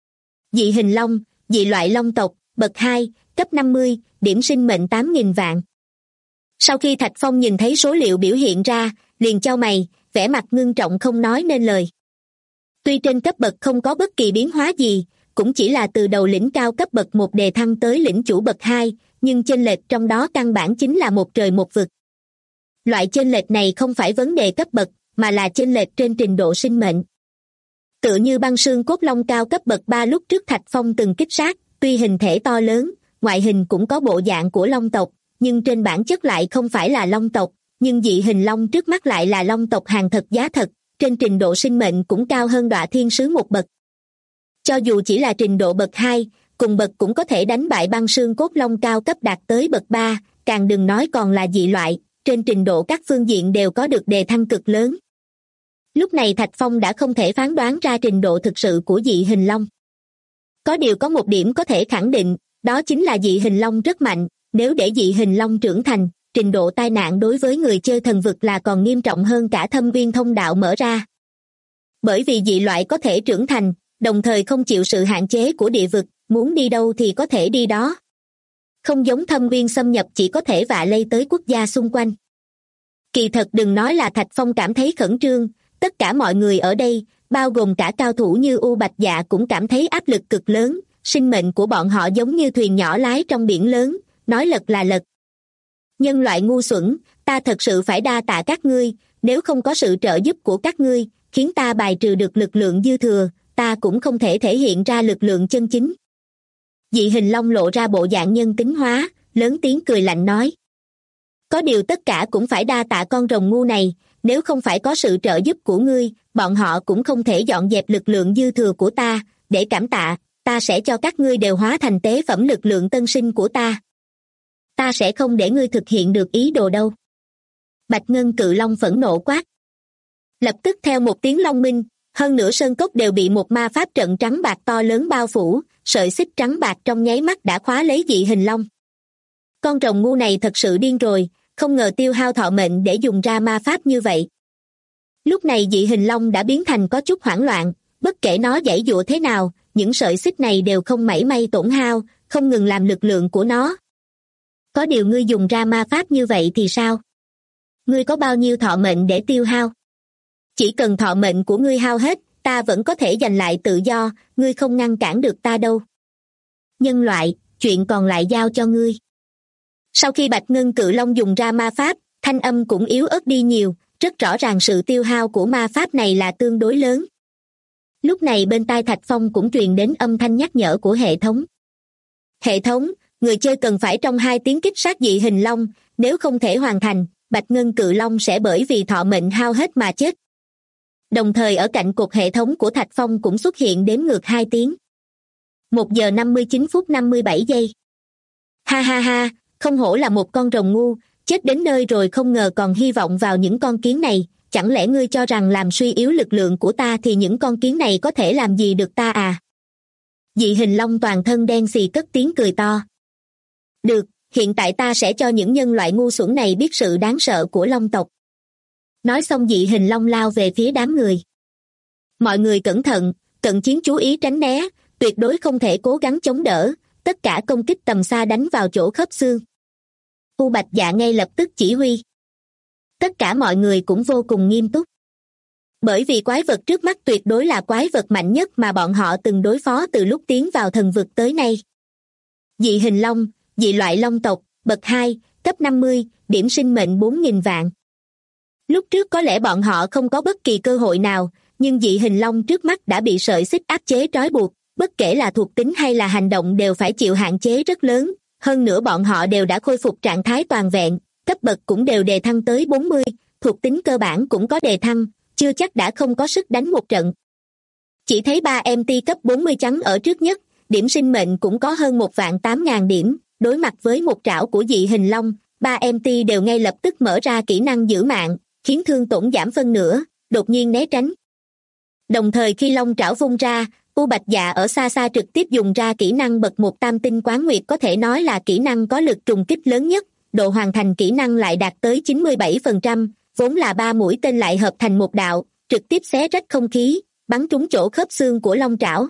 Dị hình long, dị loại long tộc, bậc 2, cấp 50, điểm sinh mệnh 8.000 vạn. Sau khi Thạch Phong nhìn thấy số liệu biểu hiện ra, liền chau mày, vẻ mặt ngưng trọng không nói nên lời. Tuy trên cấp bậc không có bất kỳ biến hóa gì, cũng chỉ là từ đầu lĩnh cao cấp bậc 1 đề thăng tới lĩnh chủ bậc 2, nhưng chênh lệch trong đó căn bản chính là một trời một vực. Loại chênh lệch này không phải vấn đề cấp bậc, mà là chênh lệch trên trình độ sinh mệnh. Tựa như băng xương cốt long cao cấp bậc 3 lúc trước Thạch Phong từng kích sát, tuy hình thể to lớn, ngoại hình cũng có bộ dạng của long tộc, nhưng trên bản chất lại không phải là long tộc, nhưng dị hình long trước mắt lại là long tộc hàng thật giá thật, trên trình độ sinh mệnh cũng cao hơn Đọa Thiên Sứ một bậc. Cho dù chỉ là trình độ bậc 2, cùng bậc cũng có thể đánh bại băng xương cốt long cao cấp đạt tới bậc 3, càng đừng nói còn là dị loại, trên trình độ các phương diện đều có được đề thăng cực lớn. Lúc này Thạch Phong đã không thể phán đoán ra trình độ thực sự của dị hình long. Có điều có một điểm có thể khẳng định, đó chính là dị hình long rất mạnh, nếu để dị hình long trưởng thành, trình độ tai nạn đối với người chơi thần vực là còn nghiêm trọng hơn cả Thâm Uyên thông đạo mở ra. Bởi vì dị loại có thể trưởng thành, đồng thời không chịu sự hạn chế của địa vực, muốn đi đâu thì có thể đi đó. Không giống Thâm Uyên xâm nhập chỉ có thể vạ lây tới quốc gia xung quanh. Kỳ thật đừng nói là Thạch Phong cảm thấy khẩn trương, tất cả mọi người ở đây, bao gồm cả cao thủ như U Bạch Dạ cũng cảm thấy áp lực cực lớn, sinh mệnh của bọn họ giống như thuyền nhỏ lái trong biển lớn, nói lật là lật. Nhân loại ngu xuẩn, ta thật sự phải đa tạ các ngươi, nếu không có sự trợ giúp của các ngươi, khiến ta bài trừ được lực lượng dư thừa, ta cũng không thể thể hiện ra lực lượng chân chính. Dị hình long lộ ra bộ dạng nhân tính hóa, lớn tiếng cười lạnh nói. Có điều tất cả cũng phải đa tạ con rồng ngu này, nếu không phải có sự trợ giúp của ngươi, bọn họ cũng không thể dọn dẹp lực lượng dư thừa của ta, để cảm tạ, ta sẽ cho các ngươi đều hóa thành tế phẩm lực lượng tân sinh của ta. Ta sẽ không để ngươi thực hiện được ý đồ đâu. Bạch Ngân Cự Long phẫn nộ quát. Lập tức theo một tiếng long minh, hơn nửa sơn cốc đều bị một ma pháp trận trắng bạc to lớn bao phủ, sợi xích trắng bạc trong nháy mắt đã khóa lấy dị hình long. Con rồng ngu này thật sự điên rồi, không ngờ tiêu hao thọ mệnh để dùng ra ma pháp như vậy. Lúc này dị hình long đã biến thành có chút hoảng loạn, bất kể nó giãy giụa thế nào, những sợi xích này đều không mảy may tổn hao, không ngừng làm lực lượng của nó. Có điều ngươi dùng ra ma pháp như vậy thì sao? Ngươi có bao nhiêu thọ mệnh để tiêu hao? Chỉ cần thọ mệnh của ngươi hao hết, ta vẫn có thể giành lại tự do, ngươi không ngăn cản được ta đâu. Nhân loại, chuyện còn lại giao cho ngươi. Sau khi Bạch Ngân Cự Long dùng ra ma pháp, thanh âm cũng yếu ớt đi nhiều, rất rõ ràng sự tiêu hao của ma pháp này là tương đối lớn. Lúc này bên tai Thạch Phong cũng truyền đến âm thanh nhắc nhở của hệ thống. Hệ thống, người chơi cần phải trong 2 tiếng kích sát dị hình long, nếu không thể hoàn thành, Bạch Ngân Cự Long sẽ bởi vì thọ mệnh hao hết mà chết. Đồng thời ở cạnh cột hệ thống của Thạch Phong cũng xuất hiện đếm ngược 2 tiếng. 1 giờ 59 phút 57 giây. Ha ha ha, không hổ là một con rồng ngu, chết đến nơi rồi không ngờ còn hy vọng vào những con kiến này, chẳng lẽ ngươi cho rằng làm suy yếu lực lượng của ta thì những con kiến này có thể làm gì được ta à? Dị hình long toàn thân đen xì cất tiếng cười to. Được, hiện tại ta sẽ cho những nhân loại ngu xuẩn này biết sự đáng sợ của long tộc. Nói xong dị hình long lao về phía đám người. Mọi người cẩn thận, cận chiến chú ý tránh né, tuyệt đối không thể cố gắng chống đỡ, tất cả công kích tầm xa đánh vào chỗ khớp xương. U Bạch Dạ ngay lập tức chỉ huy. Tất cả mọi người cũng vô cùng nghiêm túc. Bởi vì quái vật trước mắt tuyệt đối là quái vật mạnh nhất mà bọn họ từng đối phó từ lúc tiến vào thần vực tới nay. Dị hình long, dị loại long tộc, bậc 2, cấp 50, điểm sinh mệnh 4.000 vạn. Lúc trước có lẽ bọn họ không có bất kỳ cơ hội nào, nhưng dị hình long trước mắt đã bị sợi xích áp chế trói buộc, bất kể là thuộc tính hay là hành động đều phải chịu hạn chế rất lớn, hơn nữa bọn họ đều đã khôi phục trạng thái toàn vẹn, cấp bậc cũng đều đề thăng tới 40, thuộc tính cơ bản cũng có đề thăng, chưa chắc đã không có sức đánh một trận. Chỉ thấy 3 MT cấp 40 trắng ở trước nhất, điểm sinh mệnh cũng có hơn 1.800.000 điểm, đối mặt với một trảo của dị hình long, 3 MT đều ngay lập tức mở ra kỹ năng giữ mạng, khiến thương tổn giảm phân nửa, đột nhiên né tránh. Đồng thời khi long trảo vung ra, U Bạch Dạ ở xa xa trực tiếp dùng ra kỹ năng bậc 1 tam tinh quán nguyệt, có thể nói là kỹ năng có lực trùng kích lớn nhất, độ hoàn thành kỹ năng lại đạt tới 97%, vốn là 3 mũi tên lại hợp thành một đạo, trực tiếp xé rách không khí, bắn trúng chỗ khớp xương của long trảo.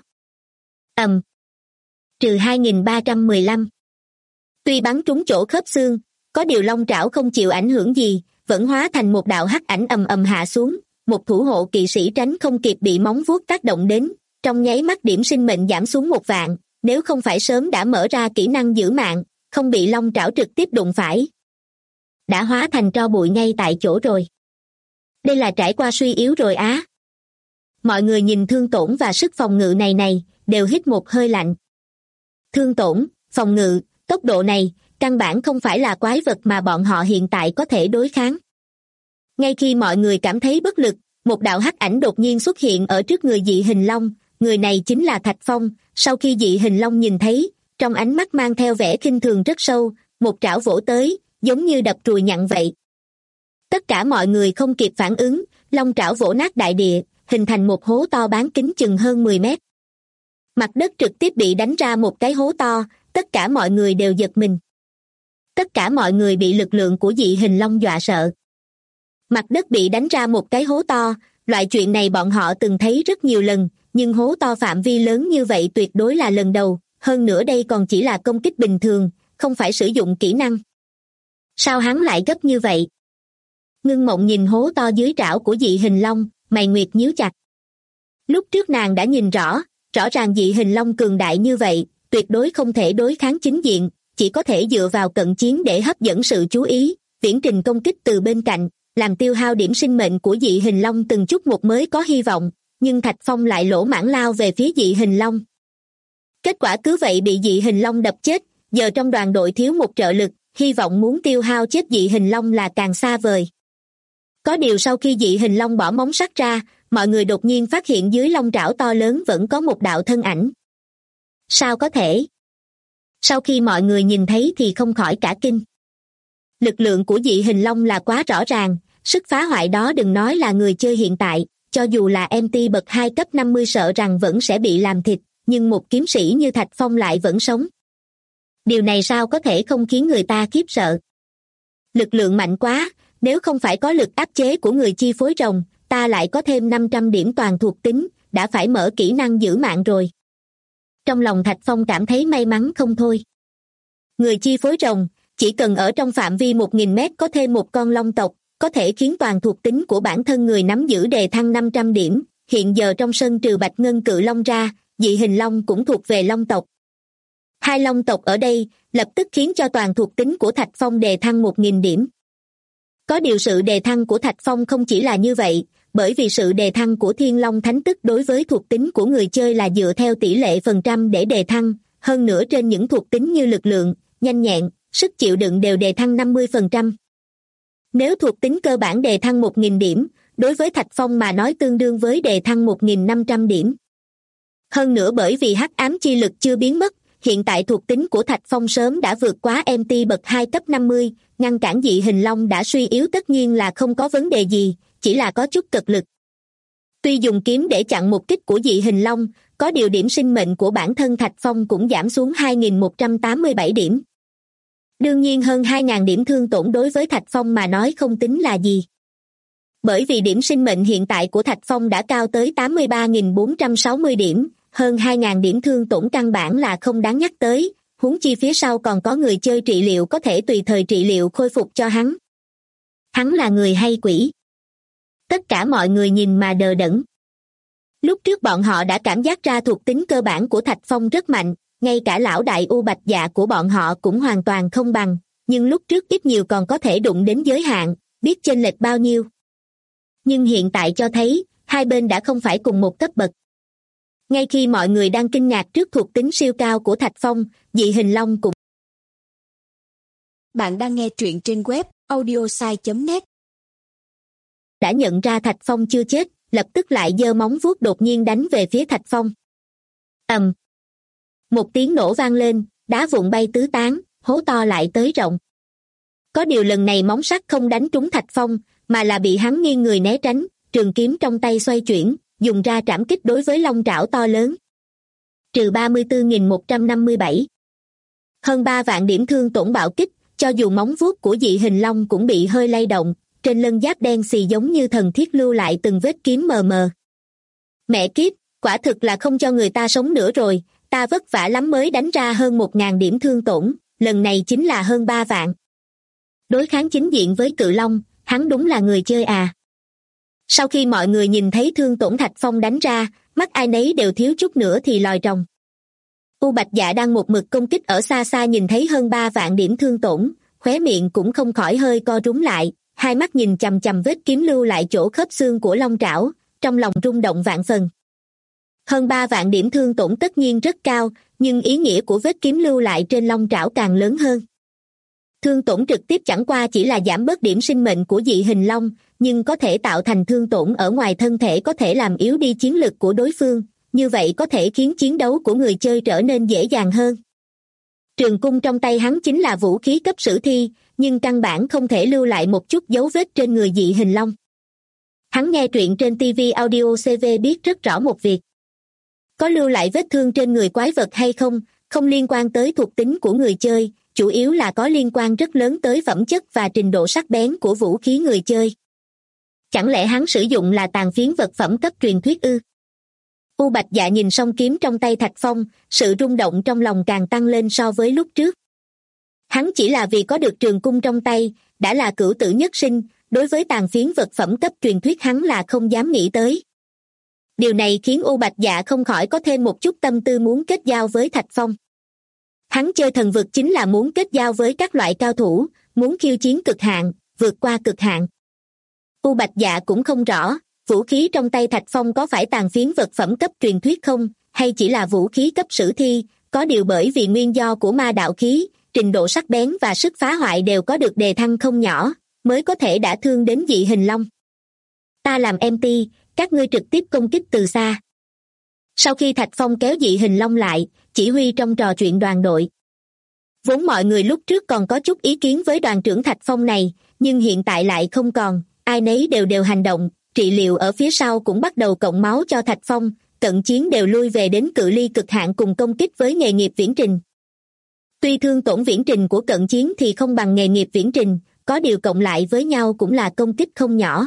Trừ 2315. Tuy bắn trúng chỗ khớp xương, có điều long trảo không chịu ảnh hưởng gì, vẫn hóa thành một đạo hắc ảnh ầm ầm hạ xuống, một thủ hộ kỵ sĩ tránh không kịp bị móng vuốt tác động đến, trong nháy mắt điểm sinh mệnh giảm xuống 1 vạn, nếu không phải sớm đã mở ra kỹ năng giữ mạng, không bị long trảo trực tiếp đụng phải, đã hóa thành tro bụi ngay tại chỗ rồi. Đây là trải qua suy yếu rồi á. Mọi người nhìn thương tổn và sức phòng ngự này đều hít một hơi lạnh. Thương tổn, phòng ngự, tốc độ này, căn bản không phải là quái vật mà bọn họ hiện tại có thể đối kháng. Ngay khi mọi người cảm thấy bất lực, một đạo hắc ảnh đột nhiên xuất hiện ở trước người dị hình long, người này chính là Thạch Phong. Sau khi dị hình long nhìn thấy, trong ánh mắt mang theo vẻ khinh thường rất sâu, một trảo vỗ tới, giống như đập ruồi nhặng vậy. Tất cả mọi người không kịp phản ứng, long trảo vỗ nát đại địa, hình thành một hố to bán kính chừng hơn 10 mét. Mặt đất trực tiếp bị đánh ra một cái hố to, tất cả mọi người đều giật mình. Tất cả mọi người bị lực lượng của dị hình long dọa sợ. Mặt đất bị đánh ra một cái hố to, loại chuyện này bọn họ từng thấy rất nhiều lần, nhưng hố to phạm vi lớn như vậy tuyệt đối là lần đầu, hơn nữa đây còn chỉ là công kích bình thường, không phải sử dụng kỹ năng. Sao hắn lại gấp như vậy? Ngưng Mộng nhìn hố to dưới trảo của dị hình long, mày nguyệt nhíu chặt. Lúc trước nàng đã nhìn rõ ràng dị hình long cường đại như vậy, tuyệt đối không thể đối kháng chính diện, chỉ có thể dựa vào cận chiến để hấp dẫn sự chú ý, viễn trình công kích từ bên cạnh, làm tiêu hao điểm sinh mệnh của dị hình long từng chút một mới có hy vọng, nhưng Thạch Phong lại lỗ mãng lao về phía dị hình long. Kết quả cứ vậy bị dị hình long đập chết, giờ trong đoàn đội thiếu một trợ lực, hy vọng muốn tiêu hao chết dị hình long là càng xa vời. Có điều sau khi dị hình long bỏ móng sắt ra, mọi người đột nhiên phát hiện dưới long trảo to lớn vẫn có một đạo thân ảnh. Sao có thể? Sau khi mọi người nhìn thấy thì không khỏi cả kinh. Lực lượng của dị hình long là quá rõ ràng, sức phá hoại đó đừng nói là người chơi hiện tại, cho dù là MT bậc 2 cấp 50 sợ rằng vẫn sẽ bị làm thịt, nhưng một kiếm sĩ như Thạch Phong lại vẫn sống. Điều này sao có thể không khiến người ta khiếp sợ? Lực lượng mạnh quá, nếu không phải có lực áp chế của người chi phối rồng, ta lại có thêm 500 điểm toàn thuộc tính, đã phải mở kỹ năng giữ mạng rồi. Trong lòng Thạch Phong cảm thấy may mắn không thôi. Người chi phối rồng, chỉ cần ở trong phạm vi 1.000 mét có thêm một con long tộc, có thể khiến toàn thuộc tính của bản thân người nắm giữ đề thăng 500 điểm. Hiện giờ trong sân trừ Bạch Ngân Cự Long ra, dị hình long cũng thuộc về long tộc. Hai long tộc ở đây lập tức khiến cho toàn thuộc tính của Thạch Phong đề thăng 1.000 điểm. Có điều sự đề thăng của Thạch Phong không chỉ là như vậy, bởi vì sự đề thăng của Thiên Long Thánh Tức đối với thuộc tính của người chơi là dựa theo tỷ lệ phần trăm để đề thăng, hơn nữa trên những thuộc tính như lực lượng, nhanh nhẹn, sức chịu đựng đều đề thăng 50%. Nếu thuộc tính cơ bản đề thăng 1.000 điểm, đối với Thạch Phong mà nói tương đương với đề thăng 1.500 điểm. Hơn nữa bởi vì hắc ám chi lực chưa biến mất, hiện tại thuộc tính của Thạch Phong sớm đã vượt quá MT bậc 2 cấp 50, ngăn cản dị hình long đã suy yếu tất nhiên là không có vấn đề gì, chỉ là có chút cật lực. Tuy dùng kiếm để chặn một kích của dị hình long, có điều điểm sinh mệnh của bản thân Thạch Phong cũng giảm xuống 2.187 điểm. Đương nhiên hơn 2.000 điểm thương tổn đối với Thạch Phong mà nói không tính là gì. Bởi vì điểm sinh mệnh hiện tại của Thạch Phong đã cao tới 83.460 điểm, hơn 2.000 điểm thương tổn căn bản là không đáng nhắc tới, huống chi phía sau còn có người chơi trị liệu có thể tùy thời trị liệu khôi phục cho hắn. Hắn là người hay quỷ? Tất cả mọi người nhìn mà đờ đẫn. Lúc trước bọn họ đã cảm giác ra thuộc tính cơ bản của Thạch Phong rất mạnh, ngay cả lão đại U Bạch Dạ của bọn họ cũng hoàn toàn không bằng, nhưng lúc trước ít nhiều còn có thể đụng đến giới hạn, biết chênh lệch bao nhiêu. Nhưng hiện tại cho thấy, hai bên đã không phải cùng một cấp bậc. Ngay khi mọi người đang kinh ngạc trước thuộc tính siêu cao của Thạch Phong, dị hình long cũng... Bạn đang nghe truyện trên web audiosai.net. Đã nhận ra Thạch Phong chưa chết, lập tức lại giơ móng vuốt đột nhiên đánh về phía Thạch Phong. Ầm. Một tiếng nổ vang lên, đá vụn bay tứ tán, hố to lại tới rộng. Có điều lần này móng sắt không đánh trúng Thạch Phong, mà là bị hắn nghiêng người né tránh, trường kiếm trong tay xoay chuyển, dùng ra trảm kích đối với long trảo to lớn. Trừ 34.157. Hơn 3 vạn điểm thương tổn bạo kích, cho dù móng vuốt của dị hình long cũng bị hơi lay động, trên lân giáp đen xì giống như thần thiết lưu lại từng vết kiếm mờ mờ. Mẹ kiếp, quả thực là không cho người ta sống nữa rồi, ta vất vả lắm mới đánh ra hơn 1.000 điểm thương tổn, lần này chính là hơn 3 vạn. Đối kháng chính diện với Cự Long, hắn đúng là người chơi à. Sau khi mọi người nhìn thấy thương tổn Thạch Phong đánh ra, mắt ai nấy đều thiếu chút nữa thì lòi ròng. U Bạch Dạ đang một mực công kích ở xa xa nhìn thấy hơn 3 vạn điểm thương tổn, khóe miệng cũng không khỏi hơi co rúm lại, hai mắt nhìn chằm chằm vết kiếm lưu lại chỗ khớp xương của long trảo, trong lòng rung động vạn phần. Hơn 3 vạn điểm thương tổn tất nhiên rất cao, nhưng ý nghĩa của vết kiếm lưu lại trên long trảo càng lớn hơn. Thương tổn trực tiếp chẳng qua chỉ là giảm bớt điểm sinh mệnh của dị hình long, nhưng có thể tạo thành thương tổn ở ngoài thân thể có thể làm yếu đi chiến lực của đối phương, như vậy có thể khiến chiến đấu của người chơi trở nên dễ dàng hơn. Trường cung trong tay hắn chính là vũ khí cấp sử thi, nhưng căn bản không thể lưu lại một chút dấu vết trên người dị hình long. Hắn nghe truyện trên TV Audio CV biết rất rõ một việc. Có lưu lại vết thương trên người quái vật hay không, không liên quan tới thuộc tính của người chơi, chủ yếu là có liên quan rất lớn tới phẩm chất và trình độ sắc bén của vũ khí người chơi. Chẳng lẽ hắn sử dụng là tàn phiến vật phẩm cấp truyền thuyết ư? U Bạch Dạ nhìn song kiếm trong tay Thạch Phong, sự rung động trong lòng càng tăng lên so với lúc trước. Hắn chỉ là vì có được trường cung trong tay, đã là cửu tử nhất sinh, đối với tàn phiến vật phẩm cấp truyền thuyết hắn là không dám nghĩ tới. Điều này khiến U Bạch Dạ không khỏi có thêm một chút tâm tư muốn kết giao với Thạch Phong. Hắn chơi thần vực chính là muốn kết giao với các loại cao thủ, muốn khiêu chiến cực hạn, vượt qua cực hạn. U Bạch Dạ cũng không rõ, vũ khí trong tay Thạch Phong có phải tàn phiến vật phẩm cấp truyền thuyết không, hay chỉ là vũ khí cấp sử thi, có điều bởi vì nguyên do của ma đạo khí, trình độ sắc bén và sức phá hoại đều có được đề thăng không nhỏ, mới có thể đả thương đến dị hình long. Ta làm MT, các ngươi trực tiếp công kích từ xa. Sau khi Thạch Phong kéo dị hình long lại, chỉ huy trong trò chuyện đoàn đội. Vốn mọi người lúc trước còn có chút ý kiến với đoàn trưởng Thạch Phong này, nhưng hiện tại lại không còn, ai nấy đều hành động, trị liệu ở phía sau cũng bắt đầu cộng máu cho Thạch Phong, cận chiến đều lui về đến cự ly cực hạn cùng công kích với nghề nghiệp viễn trình. Tuy thương tổn viễn trình của cận chiến thì không bằng nghề nghiệp viễn trình, có điều cộng lại với nhau cũng là công kích không nhỏ.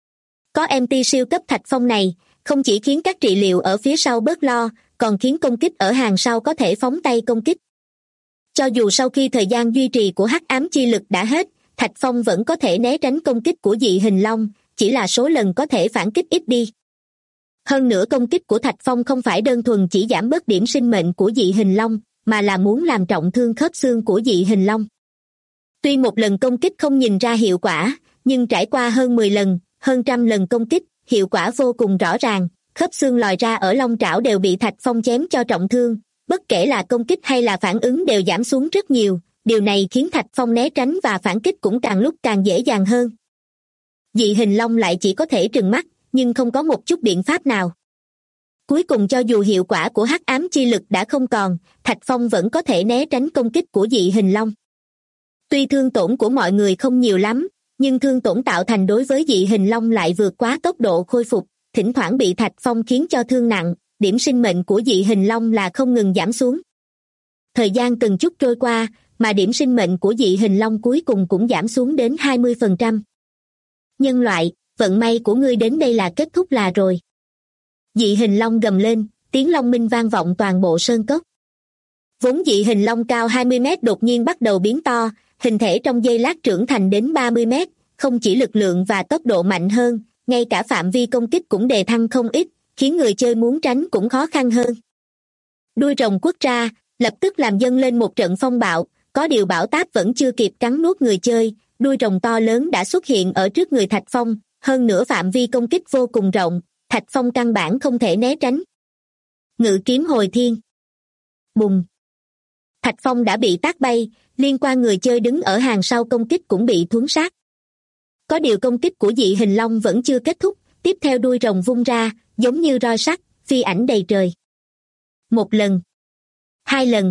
Có MT siêu cấp Thạch Phong này, không chỉ khiến các trị liệu ở phía sau bớt lo, còn khiến công kích ở hàng sau có thể phóng tay công kích. Cho dù sau khi thời gian duy trì của hắc ám chi lực đã hết, Thạch Phong vẫn có thể né tránh công kích của dị hình long, chỉ là số lần có thể phản kích ít đi. Hơn nữa công kích của Thạch Phong không phải đơn thuần chỉ giảm bớt điểm sinh mệnh của dị hình long, mà là muốn làm trọng thương khớp xương của dị hình long. Tuy một lần công kích không nhìn ra hiệu quả, nhưng trải qua hơn 10 lần, hơn trăm lần công kích, hiệu quả vô cùng rõ ràng, khớp xương lòi ra ở long trảo đều bị Thạch Phong chém cho trọng thương, bất kể là công kích hay là phản ứng đều giảm xuống rất nhiều, điều này khiến Thạch Phong né tránh và phản kích cũng càng lúc càng dễ dàng hơn. Dị hình long lại chỉ có thể trừng mắt, nhưng không có một chút biện pháp nào. Cuối cùng cho dù hiệu quả của hắc ám chi lực đã không còn, Thạch Phong vẫn có thể né tránh công kích của dị hình long. Tuy thương tổn của mọi người không nhiều lắm, nhưng thương tổn tạo thành đối với dị hình long lại vượt quá tốc độ khôi phục, thỉnh thoảng bị Thạch Phong khiến cho thương nặng, điểm sinh mệnh của dị hình long là không ngừng giảm xuống. Thời gian từng chút trôi qua, mà điểm sinh mệnh của dị hình long cuối cùng cũng giảm xuống đến 20%. Nhân loại, vận may của ngươi đến đây là kết thúc là rồi. Dị hình long gầm lên, tiếng long minh vang vọng toàn bộ sơn cốc. Vốn dị hình long cao 20 mét đột nhiên bắt đầu biến to, hình thể trong giây lát trưởng thành đến 30 mét, không chỉ lực lượng và tốc độ mạnh hơn, ngay cả phạm vi công kích cũng đề thăng không ít, khiến người chơi muốn tránh cũng khó khăn hơn. Đuôi rồng quất ra, lập tức làm dâng lên một trận phong bạo, có điều bão táp vẫn chưa kịp cắn nuốt người chơi, đuôi rồng to lớn đã xuất hiện ở trước người Thạch Phong, hơn nữa phạm vi công kích vô cùng rộng, Thạch Phong căn bản không thể né tránh. Ngự kiếm hồi thiên. Bùng. Thạch Phong đã bị tát bay, liên quan người chơi đứng ở hàng sau công kích cũng bị thuấn sát. Có điều công kích của dị hình long vẫn chưa kết thúc, tiếp theo đuôi rồng vung ra, giống như roi sắt, phi ảnh đầy trời. 1 lần, 2 lần,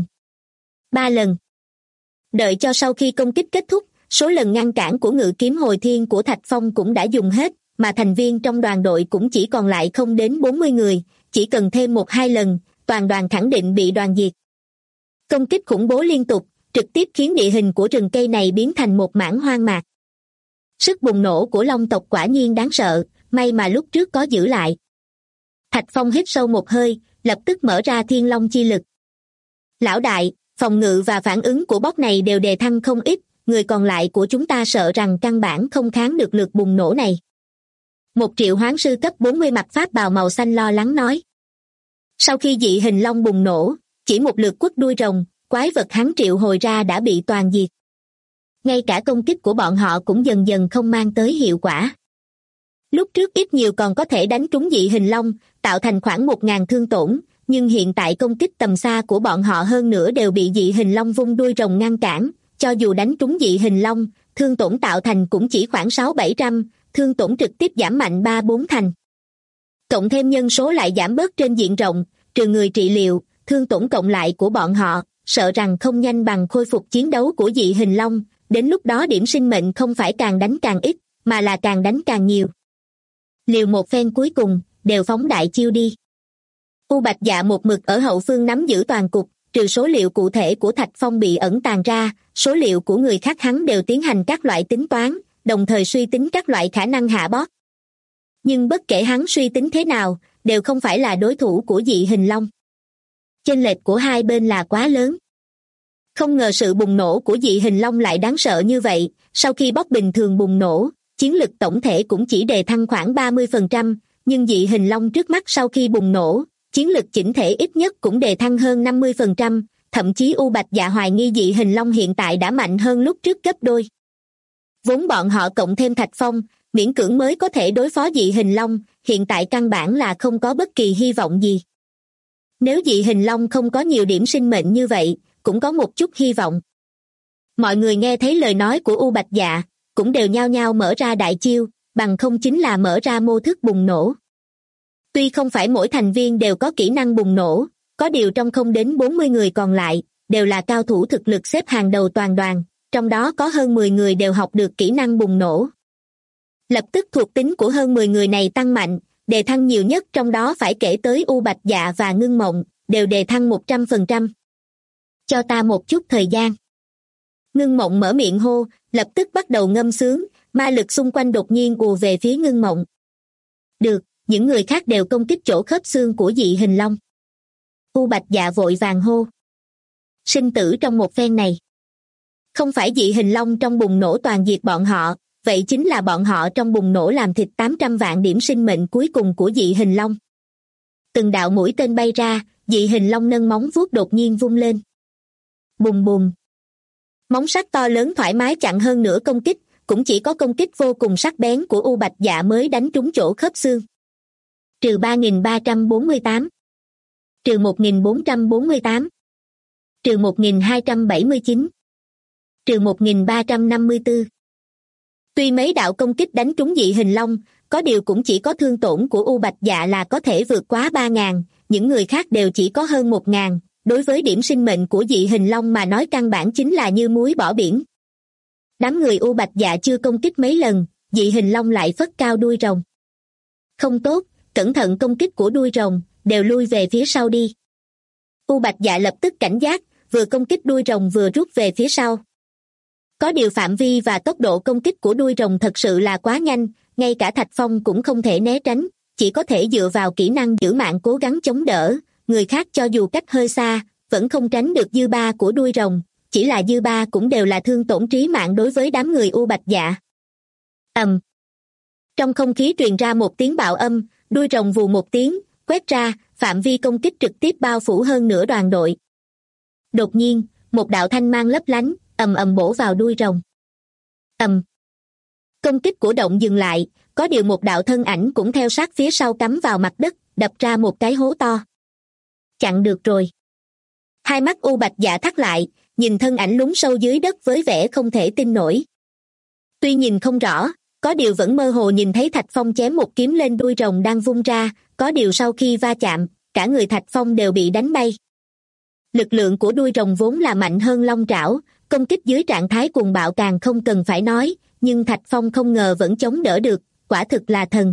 3 lần. Đợi cho sau khi công kích kết thúc, số lần ngăn cản của ngự kiếm hồi thiên của Thạch Phong cũng đã dùng hết, mà thành viên trong đoàn đội cũng chỉ còn lại không đến 40 người, chỉ cần thêm 1-2 lần, toàn đoàn khẳng định bị đoàn diệt. Công kích khủng bố liên tục, trực tiếp khiến địa hình của rừng cây này biến thành một mảng hoang mạc. Sức bùng nổ của long tộc quả nhiên đáng sợ, may mà lúc trước có giữ lại. Thạch Phong hít sâu một hơi, lập tức mở ra thiên long chi lực. Lão đại, phòng ngự và phản ứng của bot này đều đề thăng không ít, người còn lại của chúng ta sợ rằng căn bản không kháng được lượt bùng nổ này. Một triệu hoán sư cấp 40 mặc pháp bào màu xanh lo lắng nói. Sau khi dị hình long bùng nổ, chỉ một lượt quất đuôi rồng, quái vật hắn triệu hồi ra đã bị toàn diệt. Ngay cả công kích của bọn họ cũng dần dần không mang tới hiệu quả. Lúc trước ít nhiều còn có thể đánh trúng dị hình long, tạo thành khoảng 1.000 thương tổn, nhưng hiện tại công kích tầm xa của bọn họ hơn nữa đều bị dị hình long vung đuôi rồng ngăn cản, cho dù đánh trúng dị hình long, thương tổn tạo thành cũng chỉ khoảng 600-700, thương tổn trực tiếp giảm mạnh 3-4 thành. Cộng thêm nhân số lại giảm bớt trên diện rộng, trừ người trị liệu, thương tổn cộng lại của bọn họ, sợ rằng không nhanh bằng khôi phục chiến đấu của dị hình long, đến lúc đó điểm sinh mệnh không phải càng đánh càng ít, mà là càng đánh càng nhiều. Liều một phen cuối cùng, đều phóng đại chiêu đi. U Bạch Dạ một mực ở hậu phương nắm giữ toàn cục, trừ số liệu cụ thể của Thạch Phong bị ẩn tàng ra, số liệu của người khác hắn đều tiến hành các loại tính toán, đồng thời suy tính các loại khả năng hạ bot. Nhưng bất kể hắn suy tính thế nào, đều không phải là đối thủ của dị hình long. Chênh lệch của hai bên là quá lớn. Không ngờ sự bùng nổ của dị hình long lại đáng sợ như vậy, sau khi bot bình thường bùng nổ, chiến lực tổng thể cũng chỉ đề thăng khoảng 30%, nhưng dị hình long trước mắt sau khi bùng nổ, chiến lực chỉnh thể ít nhất cũng đề thăng hơn 50%, thậm chí U Bạch Dạ hoài nghi dị hình long hiện tại đã mạnh hơn lúc trước gấp đôi. Vốn bọn họ cộng thêm Thạch Phong, miễn cưỡng mới có thể đối phó dị hình long, hiện tại căn bản là không có bất kỳ hy vọng gì. Nếu dị hình long không có nhiều điểm sinh mệnh như vậy, cũng có một chút hy vọng. Mọi người nghe thấy lời nói của U Bạch Dạ, cũng đều nhao nhao mở ra đại chiêu, bằng không chính là mở ra mô thức bùng nổ. Tuy không phải mỗi thành viên đều có kỹ năng bùng nổ, có điều trong không đến 40 người còn lại, đều là cao thủ thực lực xếp hàng đầu toàn đoàn, trong đó có hơn 10 người đều học được kỹ năng bùng nổ. Lập tức thuộc tính của hơn 10 người này tăng mạnh, đề thăng nhiều nhất trong đó phải kể tới U Bạch Dạ và Ngưng Mộng, đều đề thăng 100%. Cho ta một chút thời gian. Ngưng Mộng mở miệng hô, lập tức bắt đầu ngâm sướng, ma lực xung quanh đột nhiên ùa về phía Ngưng Mộng. Được, những người khác đều công kích chỗ khớp xương của dị hình long. U Bạch Dạ vội vàng hô. Sinh tử trong một phen này. Không phải dị hình long trong bùng nổ toàn diệt bọn họ, vậy chính là bọn họ trong bùng nổ làm thịt 800 vạn điểm sinh mệnh cuối cùng của dị hình long. Từng đạo mũi tên bay ra, dị hình long nâng móng vuốt đột nhiên vung lên. Bùm bùm. Móng sắt to lớn thoải mái chặn hơn nửa công kích, cũng chỉ có công kích vô cùng sắc bén của U Bạch Dạ mới đánh trúng chỗ khớp xương. Trừ 3.348. Trừ 1.448. Trừ 1.279. Trừ 1.354. Tuy mấy đạo công kích đánh trúng dị hình long, có điều cũng chỉ có thương tổn của U Bạch Dạ là có thể vượt quá 3.000, những người khác đều chỉ có hơn 1.000, đối với điểm sinh mệnh của dị hình long mà nói căn bản chính là như muối bỏ biển. Đám người U Bạch Dạ chưa công kích mấy lần, dị hình long lại phất cao đuôi rồng. Không tốt, cẩn thận công kích của đuôi rồng, đều lui về phía sau đi. U Bạch Dạ lập tức cảnh giác, vừa công kích đuôi rồng vừa rút về phía sau. Có điều phạm vi và tốc độ công kích của đuôi rồng thật sự là quá nhanh, ngay cả Thạch Phong cũng không thể né tránh, chỉ có thể dựa vào kỹ năng giữ mạng cố gắng chống đỡ, người khác cho dù cách hơi xa, vẫn không tránh được dư ba của đuôi rồng, chỉ là dư ba cũng đều là thương tổn trí mạng đối với đám người U Bạch Dạ. Ầm. Trong không khí truyền ra một tiếng bạo âm, đuôi rồng vù một tiếng, quét ra, phạm vi công kích trực tiếp bao phủ hơn nửa đoàn đội. Đột nhiên, một đạo thanh mang lấp lánh, ầm ầm bổ vào đuôi rồng. Ầm. Công kích của động dừng lại, có điều một đạo thân ảnh cũng theo sát phía sau cắm vào mặt đất, đập ra một cái hố to. Chặn được rồi. Hai mắt U Bạch Dạ thắt lại, nhìn thân ảnh lún sâu dưới đất với vẻ không thể tin nổi. Tuy nhìn không rõ, có điều vẫn mơ hồ nhìn thấy Thạch Phong chém một kiếm lên đuôi rồng đang vung ra, có điều sau khi va chạm, cả người Thạch Phong đều bị đánh bay. Lực lượng của đuôi rồng vốn là mạnh hơn long trảo, công kích dưới trạng thái cuồng bạo càng không cần phải nói, nhưng Thạch Phong không ngờ vẫn chống đỡ được, quả thực là thần.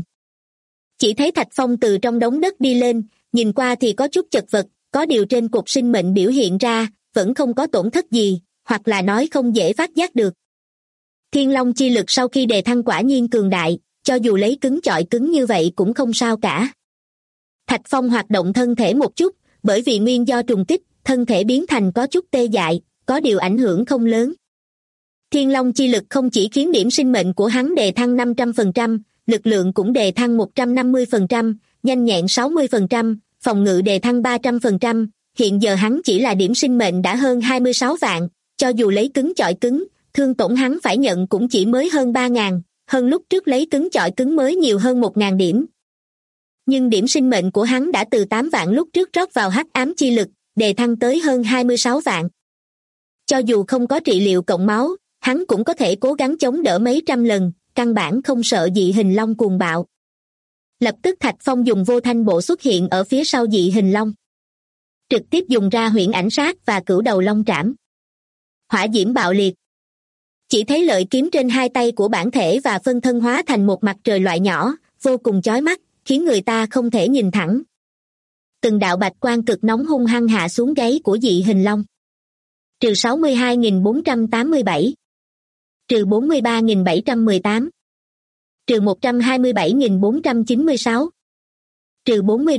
Chỉ thấy Thạch Phong từ trong đống đất đi lên, nhìn qua thì có chút chật vật, có điều trên cột sinh mệnh biểu hiện ra, vẫn không có tổn thất gì, hoặc là nói không dễ phát giác được. Thiên Long chi lực sau khi đề thăng quả nhiên cường đại, cho dù lấy cứng chọi cứng như vậy cũng không sao cả. Thạch Phong hoạt động thân thể một chút, bởi vì nguyên do trùng kích, thân thể biến thành có chút tê dại, có điều ảnh hưởng không lớn. Thiên Long chi lực không chỉ khiến điểm sinh mệnh của hắn đề thăng 500%, lực lượng cũng đề thăng 150%, nhanh nhẹn 60%, phòng ngự đề thăng 300%, hiện giờ hắn chỉ là điểm sinh mệnh đã hơn 26 vạn, cho dù lấy cứng chọi cứng, thương tổn hắn phải nhận cũng chỉ mới hơn 3.000, hơn lúc trước lấy cứng chọi cứng mới nhiều hơn 1.000 điểm. Nhưng điểm sinh mệnh của hắn đã từ 8 vạn lúc trước rót vào hắc ám chi lực, đề thăng tới hơn 26 vạn. Cho dù không có trị liệu cộng máu, hắn cũng có thể cố gắng chống đỡ mấy trăm lần, căn bản không sợ dị hình long cuồng bạo. Lập tức Thạch Phong dùng vô thanh bộ xuất hiện ở phía sau dị hình long. Trực tiếp dùng ra huyễn ảnh sát và cửu đầu long trảm. Hỏa diễm bạo liệt. Chỉ thấy lợi kiếm trên hai tay của bản thể và phân thân hóa thành một mặt trời loại nhỏ, vô cùng chói mắt, khiến người ta không thể nhìn thẳng. Từng đạo bạch quang cực nóng hung hăng hạ xuống gáy của dị hình long. Trừ 62.487. Trừ 43.718. Trừ 127.496. Trừ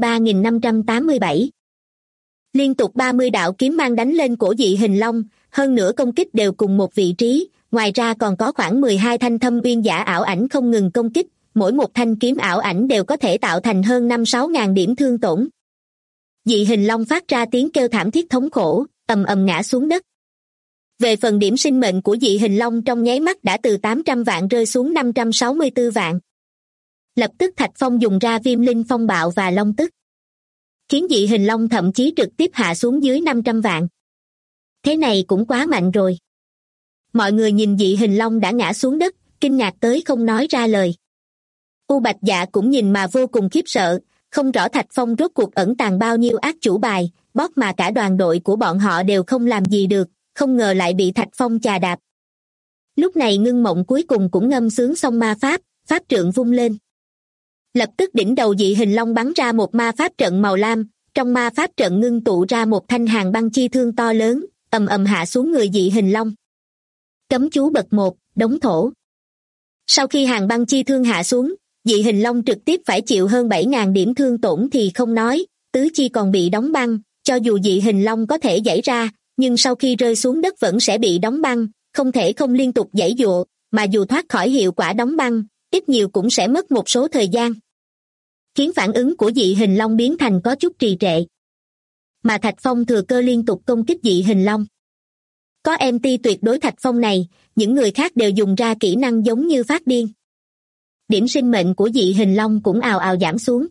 43.587. Liên tục 30 đạo kiếm mang đánh lên cổ dị hình long, hơn nữa công kích đều cùng một vị trí, ngoài ra còn có khoảng 12 thanh thâm uyên giả ảo ảnh không ngừng công kích, mỗi một thanh kiếm ảo ảnh đều có thể tạo thành hơn 5-6 ngàn điểm thương tổn. Dị hình long phát ra tiếng kêu thảm thiết thống khổ, ầm ầm ngã xuống đất. Về phần điểm sinh mệnh của dị hình long trong nháy mắt đã từ 800 vạn rơi xuống 564 vạn. Lập tức Thạch Phong dùng ra viêm linh phong bạo và long tức, khiến dị hình long thậm chí trực tiếp hạ xuống dưới 500 vạn. Thế này cũng quá mạnh rồi. Mọi người nhìn dị hình long đã ngã xuống đất, kinh ngạc tới không nói ra lời. U Bạch Dạ cũng nhìn mà vô cùng khiếp sợ, không rõ Thạch Phong rốt cuộc ẩn tàng bao nhiêu ác chủ bài, bóp mà cả đoàn đội của bọn họ đều không làm gì được, không ngờ lại bị Thạch Phong chà đạp. Lúc này Ngưng Mộng cuối cùng cũng ngâm sướng xong ma pháp, pháp trượng vung lên. Lập tức đỉnh đầu dị hình long bắn ra một ma pháp trận màu lam, trong ma pháp trận ngưng tụ ra một thanh hàng băng chi thương to lớn, ầm ầm hạ xuống người dị hình long. Cấm chú bậc 1, đóng thổ. Sau khi hàng băng chi thương hạ xuống, dị hình long trực tiếp phải chịu hơn 7.000 điểm thương tổn thì không nói, tứ chi còn bị đóng băng, cho dù dị hình long có thể giãy ra, nhưng sau khi rơi xuống đất vẫn sẽ bị đóng băng, không thể không liên tục giãy giụa, mà dù thoát khỏi hiệu quả đóng băng, ít nhiều cũng sẽ mất một số thời gian, khiến phản ứng của dị hình long biến thành có chút trì trệ. Mà Thạch Phong thừa cơ liên tục công kích dị hình long. Có MT tuyệt đối Thạch Phong này, những người khác đều dùng ra kỹ năng giống như phát điên. Điểm sinh mệnh của dị hình long cũng ào ào giảm xuống.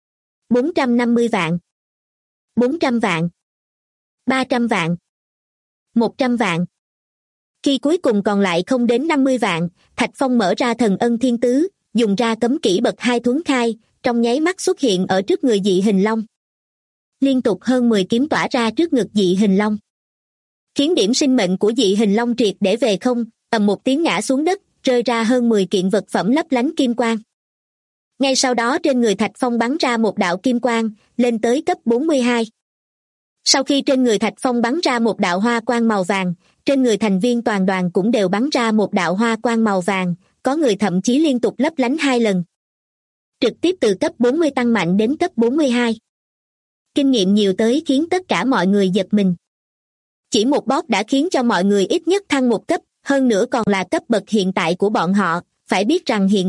450 vạn, 400 vạn, 300 vạn, 100 vạn. Khi cuối cùng còn lại không đến 50 vạn, Thạch Phong mở ra thần ân thiên tứ, dùng ra cấm kỹ bậc 2 thuấn khai, trong nháy mắt xuất hiện ở trước người dị hình long. Liên tục hơn 10 kiếm tỏa ra trước ngực dị hình long, khiến điểm sinh mệnh của dị hình long triệt để về không, ầm một tiếng ngã xuống đất, rơi ra hơn 10 kiện vật phẩm lấp lánh kim quang. Ngay sau đó trên người Thạch Phong bắn ra một đạo kim quang, lên tới cấp 42. Sau khi trên người Thạch Phong bắn ra một đạo hoa quang màu vàng, trên người thành viên toàn đoàn cũng đều bắn ra một đạo hoa quang màu vàng, có người thậm chí liên tục lấp lánh 2 lần. Trực tiếp từ cấp 40 tăng mạnh đến cấp 42. Kinh nghiệm nhiều tới khiến tất cả mọi người giật mình. Chỉ một boss đã khiến cho mọi người ít nhất thăng một cấp, hơn nữa còn là cấp bậc hiện tại của bọn họ, phải biết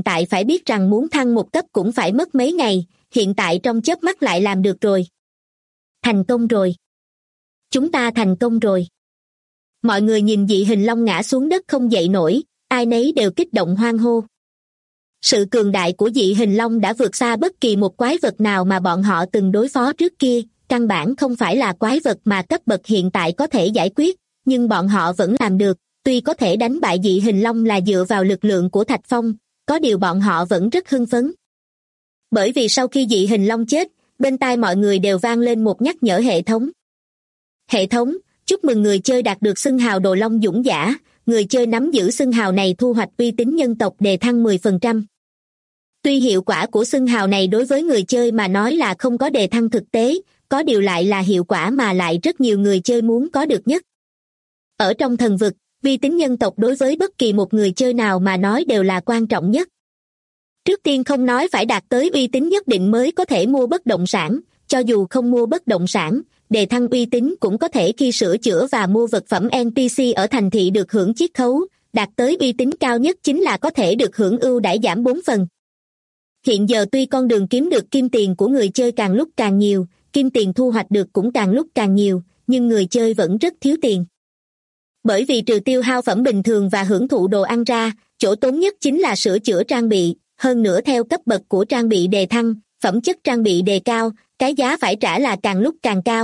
rằng muốn thăng một cấp cũng phải mất mấy ngày, hiện tại trong chớp mắt lại làm được rồi. Thành công rồi. Chúng ta thành công rồi. Mọi người nhìn dị hình long ngã xuống đất không dậy nổi, ai nấy đều kích động hoan hô. Sự cường đại của dị hình long đã vượt xa bất kỳ một quái vật nào mà bọn họ từng đối phó trước kia, căn bản không phải là quái vật mà cấp bậc hiện tại có thể giải quyết, nhưng bọn họ vẫn làm được, tuy có thể đánh bại dị hình long là dựa vào lực lượng của Thạch Phong, có điều bọn họ vẫn rất hưng phấn. Bởi vì sau khi dị hình long chết, bên tai mọi người đều vang lên một nhắc nhở hệ thống. Hệ thống, chúc mừng người chơi đạt được xưng hào Đồ Long Dũng Giả, người chơi nắm giữ xưng hào này thu hoạch uy tín nhân tộc đề thăng 10%. Tuy hiệu quả của xưng hào này đối với người chơi mà nói là không có đề thăng thực tế, có điều lại là hiệu quả mà lại rất nhiều người chơi muốn có được nhất. Ở trong thần vực, uy tín nhân tộc đối với bất kỳ một người chơi nào mà nói đều là quan trọng nhất. Trước tiên không nói phải đạt tới uy tín nhất định mới có thể mua bất động sản, cho dù không mua bất động sản, đề thăng uy tín cũng có thể khi sửa chữa và mua vật phẩm NPC ở thành thị được hưởng chiết khấu, đạt tới uy tín cao nhất chính là có thể được hưởng ưu đãi giảm 4 phần. Hiện giờ tuy con đường kiếm được kim tiền của người chơi càng lúc càng nhiều, kim tiền thu hoạch được cũng càng lúc càng nhiều, nhưng người chơi vẫn rất thiếu tiền. Bởi vì trừ tiêu hao phẩm bình thường và hưởng thụ đồ ăn ra, chỗ tốn nhất chính là sửa chữa trang bị, hơn nữa theo cấp bậc của trang bị đề thăng, phẩm chất trang bị đề cao, cái giá phải trả là càng lúc càng cao.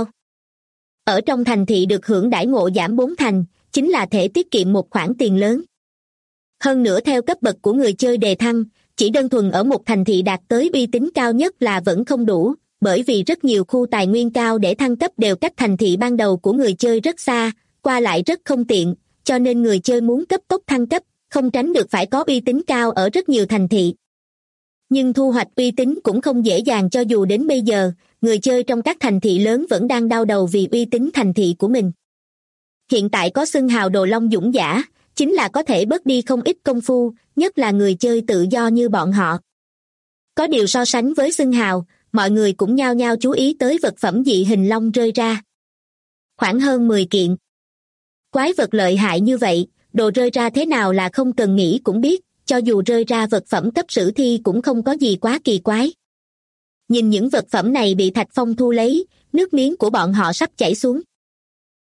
Ở trong thành thị được hưởng đãi ngộ giảm 4 thành, chính là thể tiết kiệm một khoản tiền lớn. Hơn nữa theo cấp bậc của người chơi đề thăng, chỉ đơn thuần ở một thành thị đạt tới uy tín cao nhất là vẫn không đủ, bởi vì rất nhiều khu tài nguyên cao để thăng cấp đều cách thành thị ban đầu của người chơi rất xa, qua lại rất không tiện, cho nên người chơi muốn cấp tốc thăng cấp, không tránh được phải có uy tín cao ở rất nhiều thành thị. Nhưng thu hoạch uy tín cũng không dễ dàng, cho dù đến bây giờ, người chơi trong các thành thị lớn vẫn đang đau đầu vì uy tín thành thị của mình. Hiện tại có xưng hào Đồ Long Dũng Giả, chính là có thể bớt đi không ít công phu, nhất là người chơi tự do như bọn họ. Có điều so sánh với xưng hào, mọi người cũng nhao nhao chú ý tới vật phẩm dị hình long rơi ra. Khoảng hơn 10 kiện. Quái vật lợi hại như vậy, đồ rơi ra thế nào là không cần nghĩ cũng biết, cho dù rơi ra vật phẩm cấp sử thi cũng không có gì quá kỳ quái. Nhìn những vật phẩm này bị Thạch Phong thu lấy, nước miếng của bọn họ sắp chảy xuống.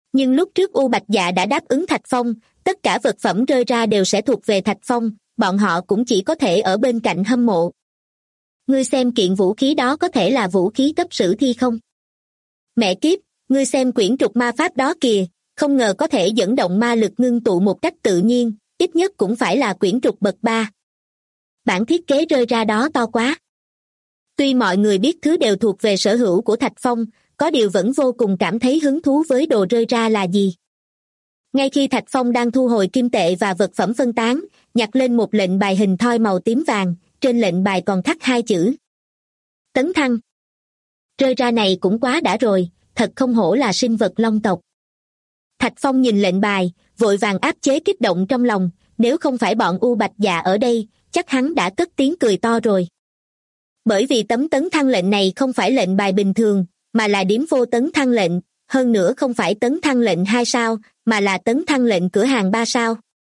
Nhưng lúc trước U Bạch Dạ đã đáp ứng Thạch Phong, tất cả vật phẩm rơi ra đều sẽ thuộc về Thạch Phong, bọn họ cũng chỉ có thể ở bên cạnh hâm mộ. Ngươi xem kiện vũ khí đó có thể là vũ khí cấp sử thi không? Mẹ kiếp, ngươi xem quyển trục ma pháp đó kìa, không ngờ có thể dẫn động ma lực ngưng tụ một cách tự nhiên, ít nhất cũng phải là quyển trục bậc 3. Bản thiết kế rơi ra đó to quá. Tuy mọi người biết thứ đều thuộc về sở hữu của Thạch Phong, có điều vẫn vô cùng cảm thấy hứng thú với đồ rơi ra là gì. Ngay khi Thạch Phong đang thu hồi kim tệ và vật phẩm phân tán, nhặt lên một lệnh bài hình thoi màu tím vàng, trên lệnh bài còn khắc 2 chữ. Tấn thăng. Rơi ra này cũng quá đã rồi, thật không hổ là sinh vật long tộc. Thạch Phong nhìn lệnh bài, vội vàng áp chế kích động trong lòng, nếu không phải bọn U Bạch Dạ ở đây, chắc hắn đã cất tiếng cười to rồi. Bởi vì tấm tấn thăng lệnh này không phải lệnh bài bình thường, mà là điếm vô tấn thăng lệnh, hơn nữa không phải tấn thăng lệnh 2 sao, mà là tấn thăng lệnh cửa hàng 3 sao.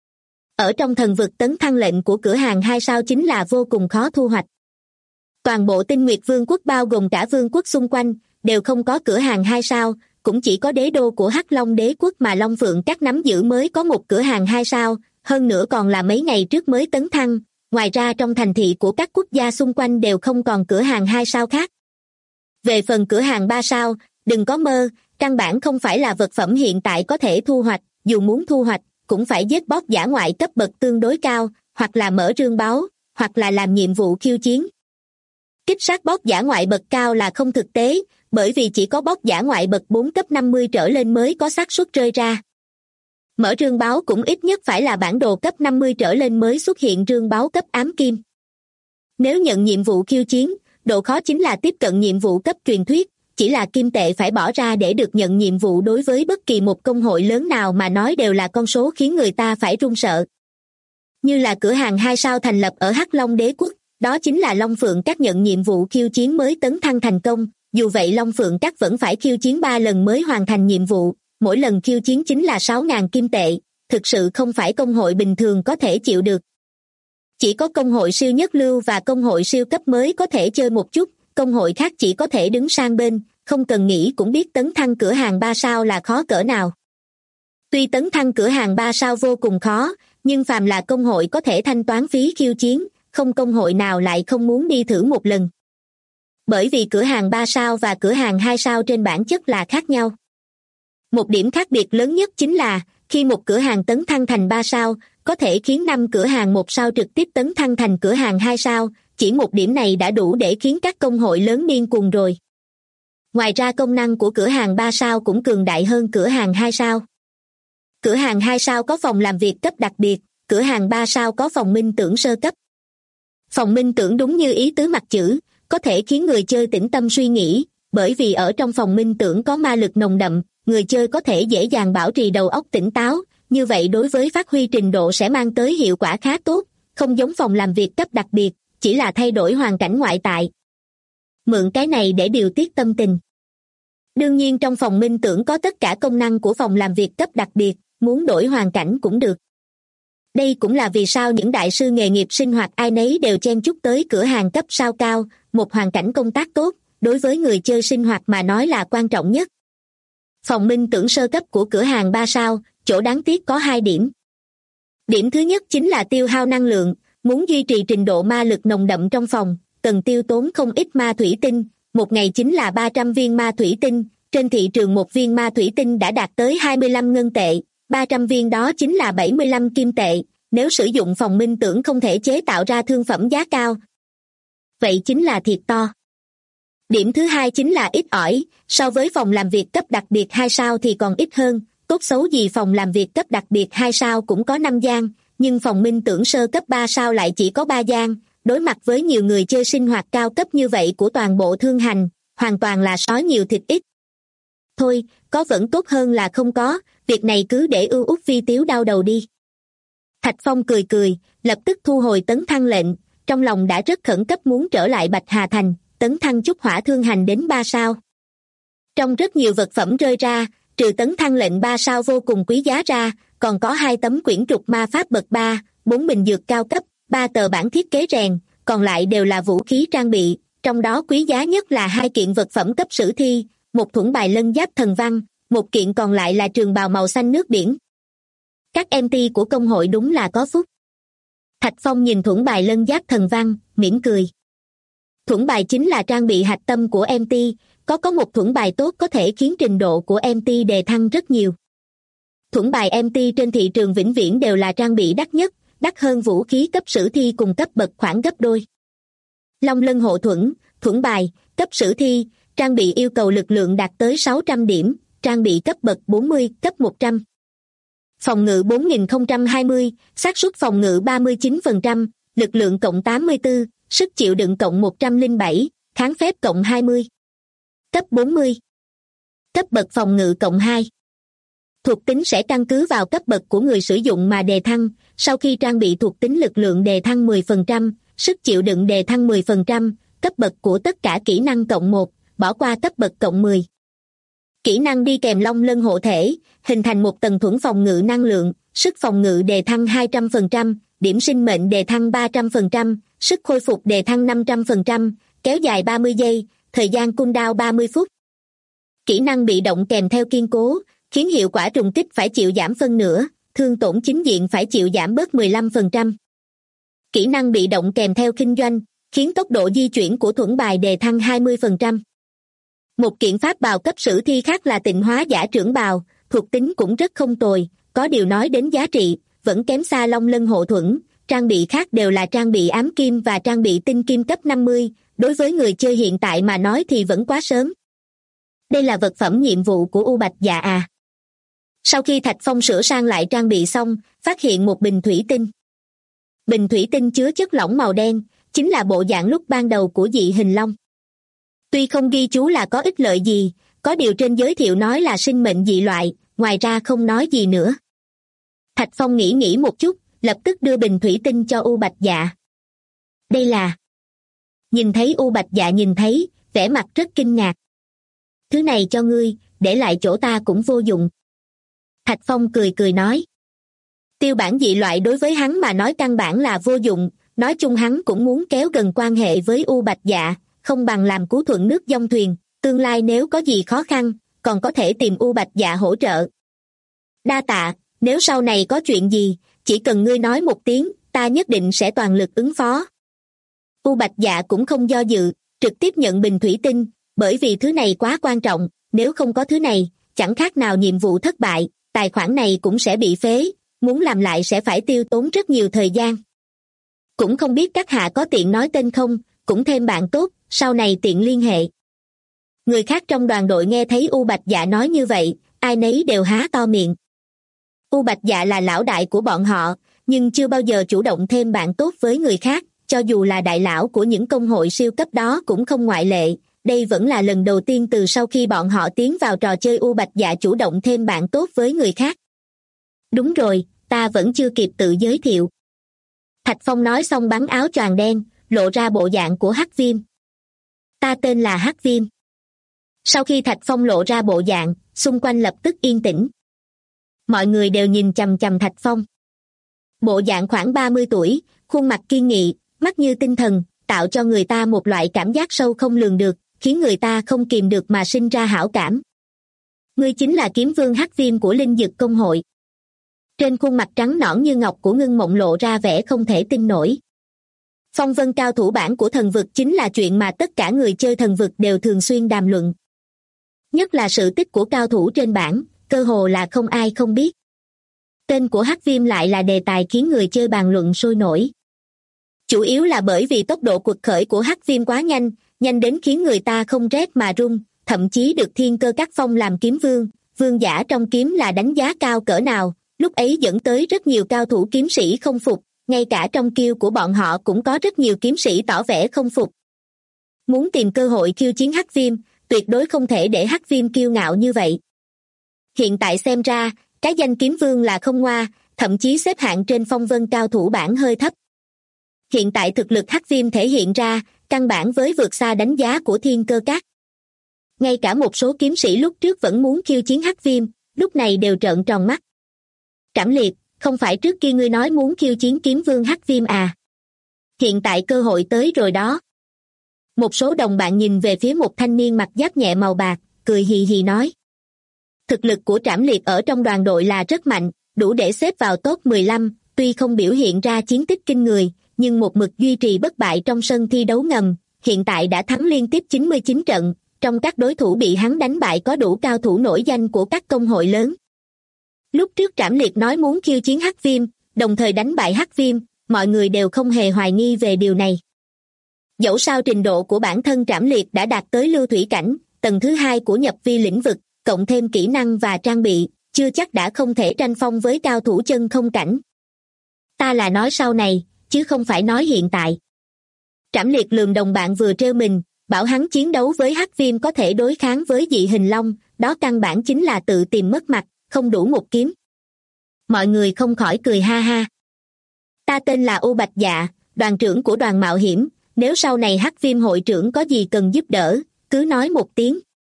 Ở trong thần vực tấn thăng lệnh của cửa hàng 2 sao chính là vô cùng khó thu hoạch. Toàn bộ Tinh Nguyệt Vương quốc bao gồm cả vương quốc xung quanh, đều không có cửa hàng 2 sao, cũng chỉ có đế đô của Hắc Long đế quốc mà Long Phượng các nắm giữ mới có một cửa hàng 2 sao, hơn nữa còn là mấy ngày trước mới tấn thăng, ngoài ra trong thành thị của các quốc gia xung quanh đều không còn cửa hàng 2 sao khác. Về phần cửa hàng 3 sao, đừng có mơ, căn bản không phải là vật phẩm hiện tại có thể thu hoạch, dù muốn thu hoạch, cũng phải giết boss dã ngoại cấp bậc tương đối cao, hoặc là mở rương báo, hoặc là làm nhiệm vụ khiêu chiến. Kích sát boss dã ngoại bậc cao là không thực tế, bởi vì chỉ có boss dã ngoại bậc 4 cấp 50 trở lên mới có xác suất rơi ra. Mở rương báo cũng ít nhất phải là bản đồ cấp 50 trở lên mới xuất hiện rương báo cấp ám kim. Nếu nhận nhiệm vụ khiêu chiến, độ khó chính là tiếp cận nhiệm vụ cấp truyền thuyết, chỉ là kim tệ phải bỏ ra để được nhận nhiệm vụ đối với bất kỳ một công hội lớn nào mà nói đều là con số khiến người ta phải run sợ. Như là cửa hàng 2 sao thành lập ở Hắc Long đế quốc, đó chính là Long Phượng các nhận nhiệm vụ khiêu chiến mới tấn thăng thành công, dù vậy Long Phượng các vẫn phải khiêu chiến 3 lần mới hoàn thành nhiệm vụ, mỗi lần khiêu chiến chính là 6.000 kim tệ, thực sự không phải công hội bình thường có thể chịu được. Chỉ có công hội siêu nhất lưu và công hội siêu cấp mới có thể chơi một chút, công hội khác chỉ có thể đứng sang bên, không cần nghĩ cũng biết tấn thăng cửa hàng 3 sao là khó cỡ nào. Tuy tấn thăng cửa hàng 3 sao vô cùng khó, nhưng phàm là công hội có thể thanh toán phí khiêu chiến, không công hội nào lại không muốn đi thử một lần. Bởi vì cửa hàng 3 sao và cửa hàng 2 sao trên bản chất là khác nhau. Một điểm khác biệt lớn nhất chính là, khi một cửa hàng tấn thăng thành 3 sao, có thể khiến 5 cửa hàng 1 sao trực tiếp tấn thăng thành cửa hàng 2 sao, chỉ một điểm này đã đủ để khiến các công hội lớn điên cuồng rồi. Ngoài ra công năng của cửa hàng 3 sao cũng cường đại hơn cửa hàng 2 sao. Cửa hàng 2 sao có phòng làm việc cấp đặc biệt, cửa hàng 3 sao có phòng minh tưởng sơ cấp. Phòng minh tưởng đúng như ý tứ mặt chữ, có thể khiến người chơi tĩnh tâm suy nghĩ, bởi vì ở trong phòng minh tưởng có ma lực nồng đậm, người chơi có thể dễ dàng bảo trì đầu óc tỉnh táo, như vậy đối với phát huy trình độ sẽ mang tới hiệu quả khá tốt, không giống phòng làm việc cấp đặc biệt, chỉ là thay đổi hoàn cảnh ngoại tại. Mượn cái này để điều tiết tâm tình. Đương nhiên trong phòng minh tưởng có tất cả công năng của phòng làm việc cấp đặc biệt, muốn đổi hoàn cảnh cũng được. Đây cũng là vì sao những đại sư nghề nghiệp sinh hoạt ai nấy đều chen chúc tới cửa hàng cấp sao cao, một hoàn cảnh công tác tốt, đối với người chơi sinh hoạt mà nói là quan trọng nhất. Phòng minh tưởng sơ cấp của cửa hàng 3 sao, chỗ đáng tiếc có 2 điểm. Điểm thứ nhất chính là tiêu hao năng lượng, muốn duy trì trình độ ma lực nồng đậm trong phòng, cần tiêu tốn không ít ma thủy tinh, một ngày chính là 300 viên ma thủy tinh, trên thị trường một viên ma thủy tinh đã đạt tới 25 ngân tệ, 300 viên đó chính là 75 kim tệ, nếu sử dụng phòng minh tưởng không thể chế tạo ra thương phẩm giá cao. Vậy chính là thiệt to. Điểm thứ hai chính là ít ỏi, so với phòng làm việc cấp đặc biệt 2 sao thì còn ít hơn, tốt xấu gì phòng làm việc cấp đặc biệt 2 sao cũng có 5 gian, nhưng phòng minh tưởng sơ cấp 3 sao lại chỉ có 3 gian, đối mặt với nhiều người chơi sinh hoạt cao cấp như vậy của toàn bộ thương hành, hoàn toàn là sói nhiều thịt ít. Thôi, có vẫn tốt hơn là không có, việc này cứ để ưu út vi tiếu đau đầu đi. Thạch Phong cười cười, lập tức thu hồi tấn thăng lệnh, trong lòng đã rất khẩn cấp muốn trở lại Bạch Hà Thành, tấn thăng trúc hỏa thương hành đến 3 sao. Trong rất nhiều vật phẩm rơi ra, trừ tấn thăng lệnh 3 sao vô cùng quý giá ra, còn có 2 tấm quyển trục ma pháp bậc 3, 4 bình dược cao cấp, 3 tờ bản thiết kế rèn, còn lại đều là vũ khí trang bị, trong đó quý giá nhất là 2 kiện vật phẩm cấp sử thi, một thuẫn bài lân giáp thần văn, một kiện còn lại là trường bào màu xanh nước biển. Các MT của công hội đúng là có phúc. Thạch Phong nhìn thuẫn bài lân giáp thần văn, mỉm cười. Thuẫn bài chính là trang bị hạch tâm của MT, có một thuẫn bài tốt có thể khiến trình độ của MT đề thăng rất nhiều. Thuẫn bài MT trên thị trường vĩnh viễn đều là trang bị đắt nhất, đắt hơn vũ khí cấp sử thi cùng cấp bậc khoảng gấp đôi. Long lân hộ thuẫn, thuẫn bài, cấp sử thi, trang bị yêu cầu lực lượng đạt tới 600 điểm, trang bị cấp bậc 40, cấp 100. Phòng ngự 4020, xác suất phòng ngự 39%, lực lượng cộng 84, sức chịu đựng cộng 107, kháng phép cộng 20. Cấp 40. Cấp bậc phòng ngự cộng 2. Thuộc tính sẽ căn cứ vào cấp bậc của người sử dụng mà đề thăng, sau khi trang bị thuộc tính lực lượng đề thăng 10%, sức chịu đựng đề thăng 10%, cấp bậc của tất cả kỹ năng cộng 1, bỏ qua cấp bậc cộng 10. Kỹ năng đi kèm long lân hộ thể, hình thành một tầng thuẫn phòng ngự năng lượng, sức phòng ngự đề thăng 200%, điểm sinh mệnh đề thăng 300%, sức khôi phục đề thăng 500%, kéo dài 30 giây, thời gian cooldown 30 phút. Kỹ năng bị động kèm theo kiên cố, khiến hiệu quả trùng kích phải chịu giảm phân nửa, thương tổn chính diện phải chịu giảm bớt 15%. Kỹ năng bị động kèm theo kinh doanh, khiến tốc độ di chuyển của thuẫn bài đề thăng 20%. Một kiện pháp bào cấp sử thi khác là tịnh hóa giả trưởng bào, thuộc tính cũng rất không tồi, có điều nói đến giá trị, vẫn kém xa long lân hộ thuẫn, trang bị khác đều là trang bị ám kim và trang bị tinh kim cấp 50, đối với người chơi hiện tại mà nói thì vẫn quá sớm. Đây là vật phẩm nhiệm vụ của U Bạch Dạ à. Sau khi Thạch Phong sửa sang lại trang bị xong, phát hiện một bình thủy tinh. Bình thủy tinh chứa chất lỏng màu đen, chính là bộ dạng lúc ban đầu của dị hình long. Tuy không ghi chú là có ích lợi gì, có điều trên giới thiệu nói là sinh mệnh dị loại, ngoài ra không nói gì nữa. Thạch Phong nghĩ một chút, lập tức đưa bình thủy tinh cho U Bạch Dạ. Đây là... Nhìn thấy U Bạch Dạ nhìn thấy, vẻ mặt rất kinh ngạc. Thứ này cho ngươi, để lại chỗ ta cũng vô dụng. Thạch Phong cười nói. Tiêu bản dị loại đối với hắn mà nói căn bản là vô dụng, nói chung hắn cũng muốn kéo gần quan hệ với U Bạch Dạ, không bằng làm cú thuận nước dong thuyền, tương lai nếu có gì khó khăn, còn có thể tìm U Bạch Dạ hỗ trợ. Đa tạ, nếu sau này có chuyện gì, chỉ cần ngươi nói một tiếng, ta nhất định sẽ toàn lực ứng phó. U Bạch Dạ cũng không do dự, trực tiếp nhận bình thủy tinh, bởi vì thứ này quá quan trọng, nếu không có thứ này, chẳng khác nào nhiệm vụ thất bại, tài khoản này cũng sẽ bị phế, muốn làm lại sẽ phải tiêu tốn rất nhiều thời gian. Cũng không biết các hạ có tiện nói tên không, cũng thêm bạn tốt, sau này tiện liên hệ. Người khác trong đoàn đội nghe thấy U Bạch Dạ nói như vậy, ai nấy đều há to miệng. U Bạch Dạ là lão đại của bọn họ, nhưng chưa bao giờ chủ động thêm bạn tốt với người khác, cho dù là đại lão của những công hội siêu cấp đó cũng không ngoại lệ. Đây vẫn là lần đầu tiên từ sau khi bọn họ tiến vào trò chơi U Bạch Dạ chủ động thêm bạn tốt với người khác. Đúng rồi, ta vẫn chưa kịp tự giới thiệu. Thạch Phong nói xong bắn áo choàng đen, lộ ra bộ dạng của Hắc Viêm. Ta tên là Hắc Viêm. Sau khi Thạch Phong lộ ra bộ dạng, xung quanh lập tức yên tĩnh. Mọi người đều nhìn chằm chằm Thạch Phong. Bộ dạng khoảng 30 tuổi, khuôn mặt kiên nghị, mắt như tinh thần, tạo cho người ta một loại cảm giác sâu không lường được, khiến người ta không kìm được mà sinh ra hảo cảm. Ngươi chính là kiếm vương Hắc Viêm của Linh Dực công hội. Trên khuôn mặt trắng nõn như ngọc của Ngưng Mộng lộ ra vẻ không thể tin nổi. Phong vân cao thủ bản của thần vực chính là chuyện mà tất cả người chơi thần vực đều thường xuyên đàm luận. Nhất là sự tích của cao thủ trên bản, cơ hồ là không ai không biết. Tên của Hắc Viêm lại là đề tài khiến người chơi bàn luận sôi nổi. Chủ yếu là bởi vì tốc độ quật khởi của Hắc Viêm quá nhanh, nhanh đến khiến người ta không rét mà run, thậm chí được Thiên Cơ Các phong làm kiếm vương, vương giả trong kiếm là đánh giá cao cỡ nào, lúc ấy dẫn tới rất nhiều cao thủ kiếm sĩ không phục, ngay cả trong kill của bọn họ cũng có rất nhiều kiếm sĩ tỏ vẻ không phục. Muốn tìm cơ hội khiêu chiến Hắc Viêm, tuyệt đối không thể để Hắc Viêm kiêu ngạo như vậy. Hiện tại xem ra, cái danh kiếm vương là không ngoa, thậm chí xếp hạng trên phong vân cao thủ bản hơi thấp. Hiện tại thực lực Hắc Viêm thể hiện ra, căn bản với vượt xa đánh giá của Thiên Cơ Các. Ngay cả một số kiếm sĩ lúc trước vẫn muốn khiêu chiến Hắc Viêm, lúc này đều trợn tròn mắt. Trảm liệt, không phải trước kia ngươi nói muốn khiêu chiến kiếm vương Hắc Viêm à? Hiện tại cơ hội tới rồi đó. Một số đồng bạn nhìn về phía một thanh niên mặc giáp nhẹ màu bạc, cười hì hì nói. Thực lực của Trảm Liệt ở trong đoàn đội là rất mạnh, đủ để xếp vào top 15, tuy không biểu hiện ra chiến tích kinh người, nhưng một mực duy trì bất bại trong sân thi đấu ngầm, hiện tại đã thắng liên tiếp 99 trận, trong các đối thủ bị hắn đánh bại có đủ cao thủ nổi danh của các công hội lớn. Lúc trước Trảm Liệt nói muốn khiêu chiến Hắc Viêm, đồng thời đánh bại Hắc Viêm, mọi người đều không hề hoài nghi về điều này. Dẫu sao trình độ của bản thân Trảm Liệt đã đạt tới lưu thủy cảnh, tầng thứ 2 của nhập vi lĩnh vực, cộng thêm kỹ năng và trang bị, chưa chắc đã không thể tranh phong với cao thủ chân không cảnh. Ta là nói sau này, chứ không phải nói hiện tại. Trảm Liệt lườm đồng bạn vừa trêu mình, bảo hắn chiến đấu với Hắc Viêm có thể đối kháng với dị hình long, đó căn bản chính là tự tìm mất mặt, không đủ một kiếm. Mọi người không khỏi cười ha ha. Ta tên là U Bạch Dạ, đoàn trưởng của đoàn mạo hiểm, nếu sau này Hắc Viêm hội trưởng có gì cần giúp đỡ, cứ nói một tiếng.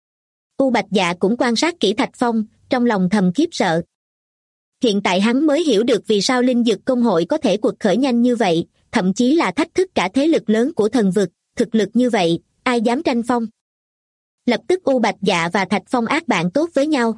U Bạch Dạ cũng quan sát kỹ Thạch Phong, trong lòng thầm khiếp sợ. Hiện tại hắn mới hiểu được vì sao linh dược công hội có thể quật khởi nhanh như vậy, thậm chí là thách thức cả thế lực lớn của thần vực, thực lực như vậy, ai dám tranh phong. Lập tức U Bạch Dạ và Thạch Phong ác bạn tốt với nhau.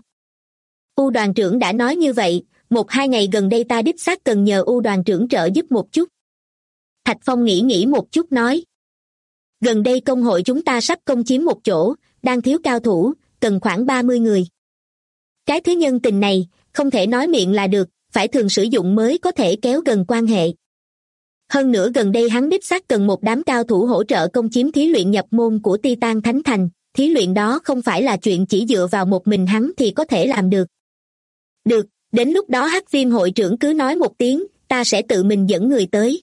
U đoàn trưởng đã nói như vậy, 1-2 ngày gần đây ta đích xác cần nhờ U đoàn trưởng trợ giúp một chút. Thạch Phong nghĩ một chút nói. Gần đây công hội chúng ta sắp công chiếm một chỗ, đang thiếu cao thủ, cần khoảng 30 người. Cái thứ nhân tình này, không thể nói miệng là được, phải thường sử dụng mới có thể kéo gần quan hệ. Hơn nữa gần đây hắn đích xác cần một đám cao thủ hỗ trợ công chiếm thí luyện nhập môn của Titan Thánh Thành, thí luyện đó không phải là chuyện chỉ dựa vào một mình hắn thì có thể làm được. Được, đến lúc đó Hắc Viêm hội trưởng cứ nói một tiếng, ta sẽ tự mình dẫn người tới.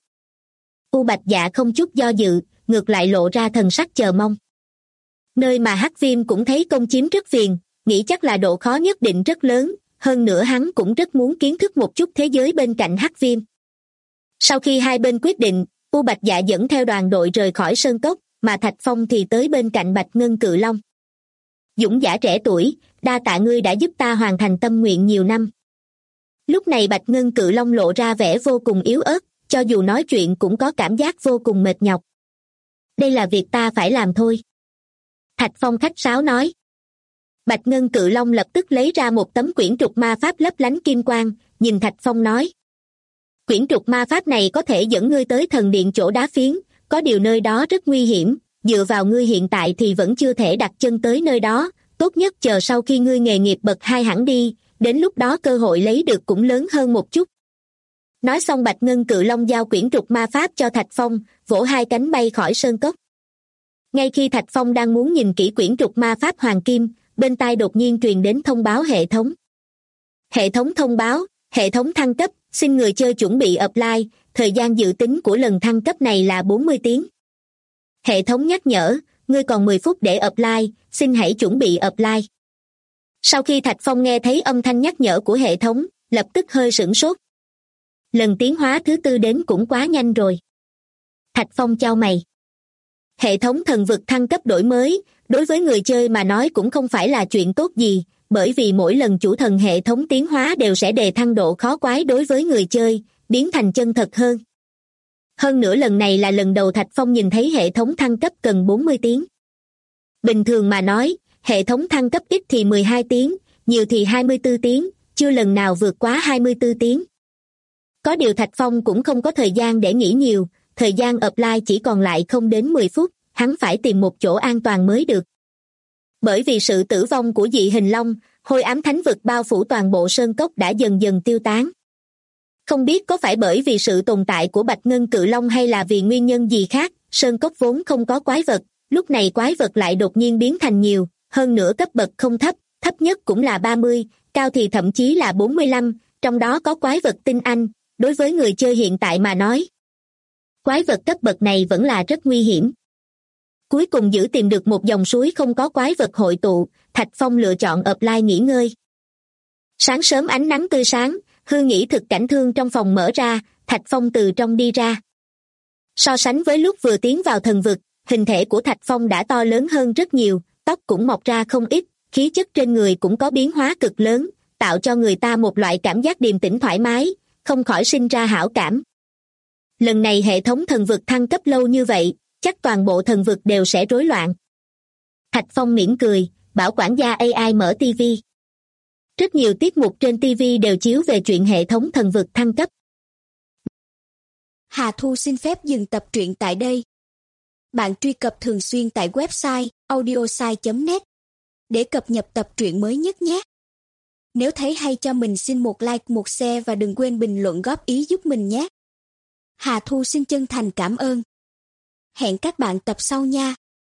U Bạch Dạ không chút do dự, ngược lại lộ ra thần sắc chờ mong. Nơi mà Hắc Viêm cũng thấy công chiếm rất phiền, nghĩ chắc là độ khó nhất định rất lớn, hơn nữa hắn cũng rất muốn kiến thức một chút thế giới bên cạnh Hắc Viêm. Sau khi hai bên quyết định, U Bạch Dạ dẫn theo đoàn đội rời khỏi sơn cốc, mà Thạch Phong thì tới bên cạnh Bạch Ngân Cự Long. Dũng giả trẻ tuổi, đa tạ ngươi đã giúp ta hoàn thành tâm nguyện nhiều năm. Lúc này Bạch Ngân Cự Long lộ ra vẻ vô cùng yếu ớt, cho dù nói chuyện cũng có cảm giác vô cùng mệt nhọc. Đây là việc ta phải làm thôi. Thạch Phong khách sáo nói. Bạch Ngân Cự Long lập tức lấy ra một tấm quyển trục ma pháp lấp lánh kim quang, nhìn Thạch Phong nói. Quyển trục ma pháp này có thể dẫn ngươi tới thần điện chỗ đá phiến, có điều nơi đó rất nguy hiểm, dựa vào ngươi hiện tại thì vẫn chưa thể đặt chân tới nơi đó, tốt nhất chờ sau khi ngươi nghề nghiệp bậc 2 hẳn đi, đến lúc đó cơ hội lấy được cũng lớn hơn một chút. Nói xong Bạch Ngân Cự Long giao quyển trục ma pháp cho Thạch Phong, vỗ hai cánh bay khỏi sơn cốc. Ngay khi Thạch Phong đang muốn nhìn kỹ quyển trục ma pháp hoàng kim, bên tai đột nhiên truyền đến thông báo hệ thống. Hệ thống thông báo, hệ thống thăng cấp, xin người chơi chuẩn bị apply, thời gian dự tính của lần thăng cấp này là 40 tiếng. Hệ thống nhắc nhở, ngươi còn 10 phút để apply, xin hãy chuẩn bị apply. Sau khi Thạch Phong nghe thấy âm thanh nhắc nhở của hệ thống, lập tức hơi sửng sốt. Lần tiến hóa thứ 4 đến cũng quá nhanh rồi. Thạch Phong chau mày. Hệ thống thần vực thăng cấp đổi mới, đối với người chơi mà nói cũng không phải là chuyện tốt gì, bởi vì mỗi lần chủ thần hệ thống tiến hóa đều sẽ đề thăng độ khó quái đối với người chơi, biến thành chân thật hơn. Hơn nữa lần này là lần đầu Thạch Phong nhìn thấy hệ thống thăng cấp cần 40 tiếng. Bình thường mà nói, hệ thống thăng cấp ít thì 12 tiếng, nhiều thì 24 tiếng, chưa lần nào vượt quá 24 tiếng. Có điều Thạch Phong cũng không có thời gian để nghĩ nhiều, thời gian apply chỉ còn lại không đến 10 phút, hắn phải tìm một chỗ an toàn mới được. Bởi vì sự tử vong của dị hình long, hôi ám thánh vực bao phủ toàn bộ sơn cốc đã dần dần tiêu tán. Không biết có phải bởi vì sự tồn tại của Bạch Ngân Cự Long hay là vì nguyên nhân gì khác, sơn cốc vốn không có quái vật, lúc này quái vật lại đột nhiên biến thành nhiều, hơn nữa cấp bậc không thấp, thấp nhất cũng là 30, cao thì thậm chí là 45, trong đó có quái vật tinh anh, đối với người chơi hiện tại mà nói. Quái vật cấp bậc này vẫn là rất nguy hiểm. Cuối cùng giữ tìm được một dòng suối không có quái vật hội tụ, Thạch Phong lựa chọn apply nghỉ ngơi. Sáng sớm ánh nắng tươi sáng, hư nghĩ thực cảnh thương trong phòng mở ra, Thạch Phong từ trong đi ra. So sánh với lúc vừa tiến vào thần vực, hình thể của Thạch Phong đã to lớn hơn rất nhiều, tóc cũng mọc ra không ít, khí chất trên người cũng có biến hóa cực lớn, tạo cho người ta một loại cảm giác điềm tĩnh thoải mái, không khỏi sinh ra hảo cảm. Lần này hệ thống thần vực thăng cấp lâu như vậy, chắc toàn bộ thần vực đều sẽ rối loạn. Thạch Phong mỉm cười, bảo quản gia AI mở TV. Rất nhiều tiết mục trên TV đều chiếu về chuyện hệ thống thần vực thăng cấp. Hà Thu xin phép dừng tập truyện tại đây. Bạn truy cập thường xuyên tại website audiosai.net để cập nhật tập truyện mới nhất nhé. Nếu thấy hay cho mình xin một like, một share và đừng quên bình luận góp ý giúp mình nhé. Hà Thu xin chân thành cảm ơn. Hẹn các bạn tập sau nha.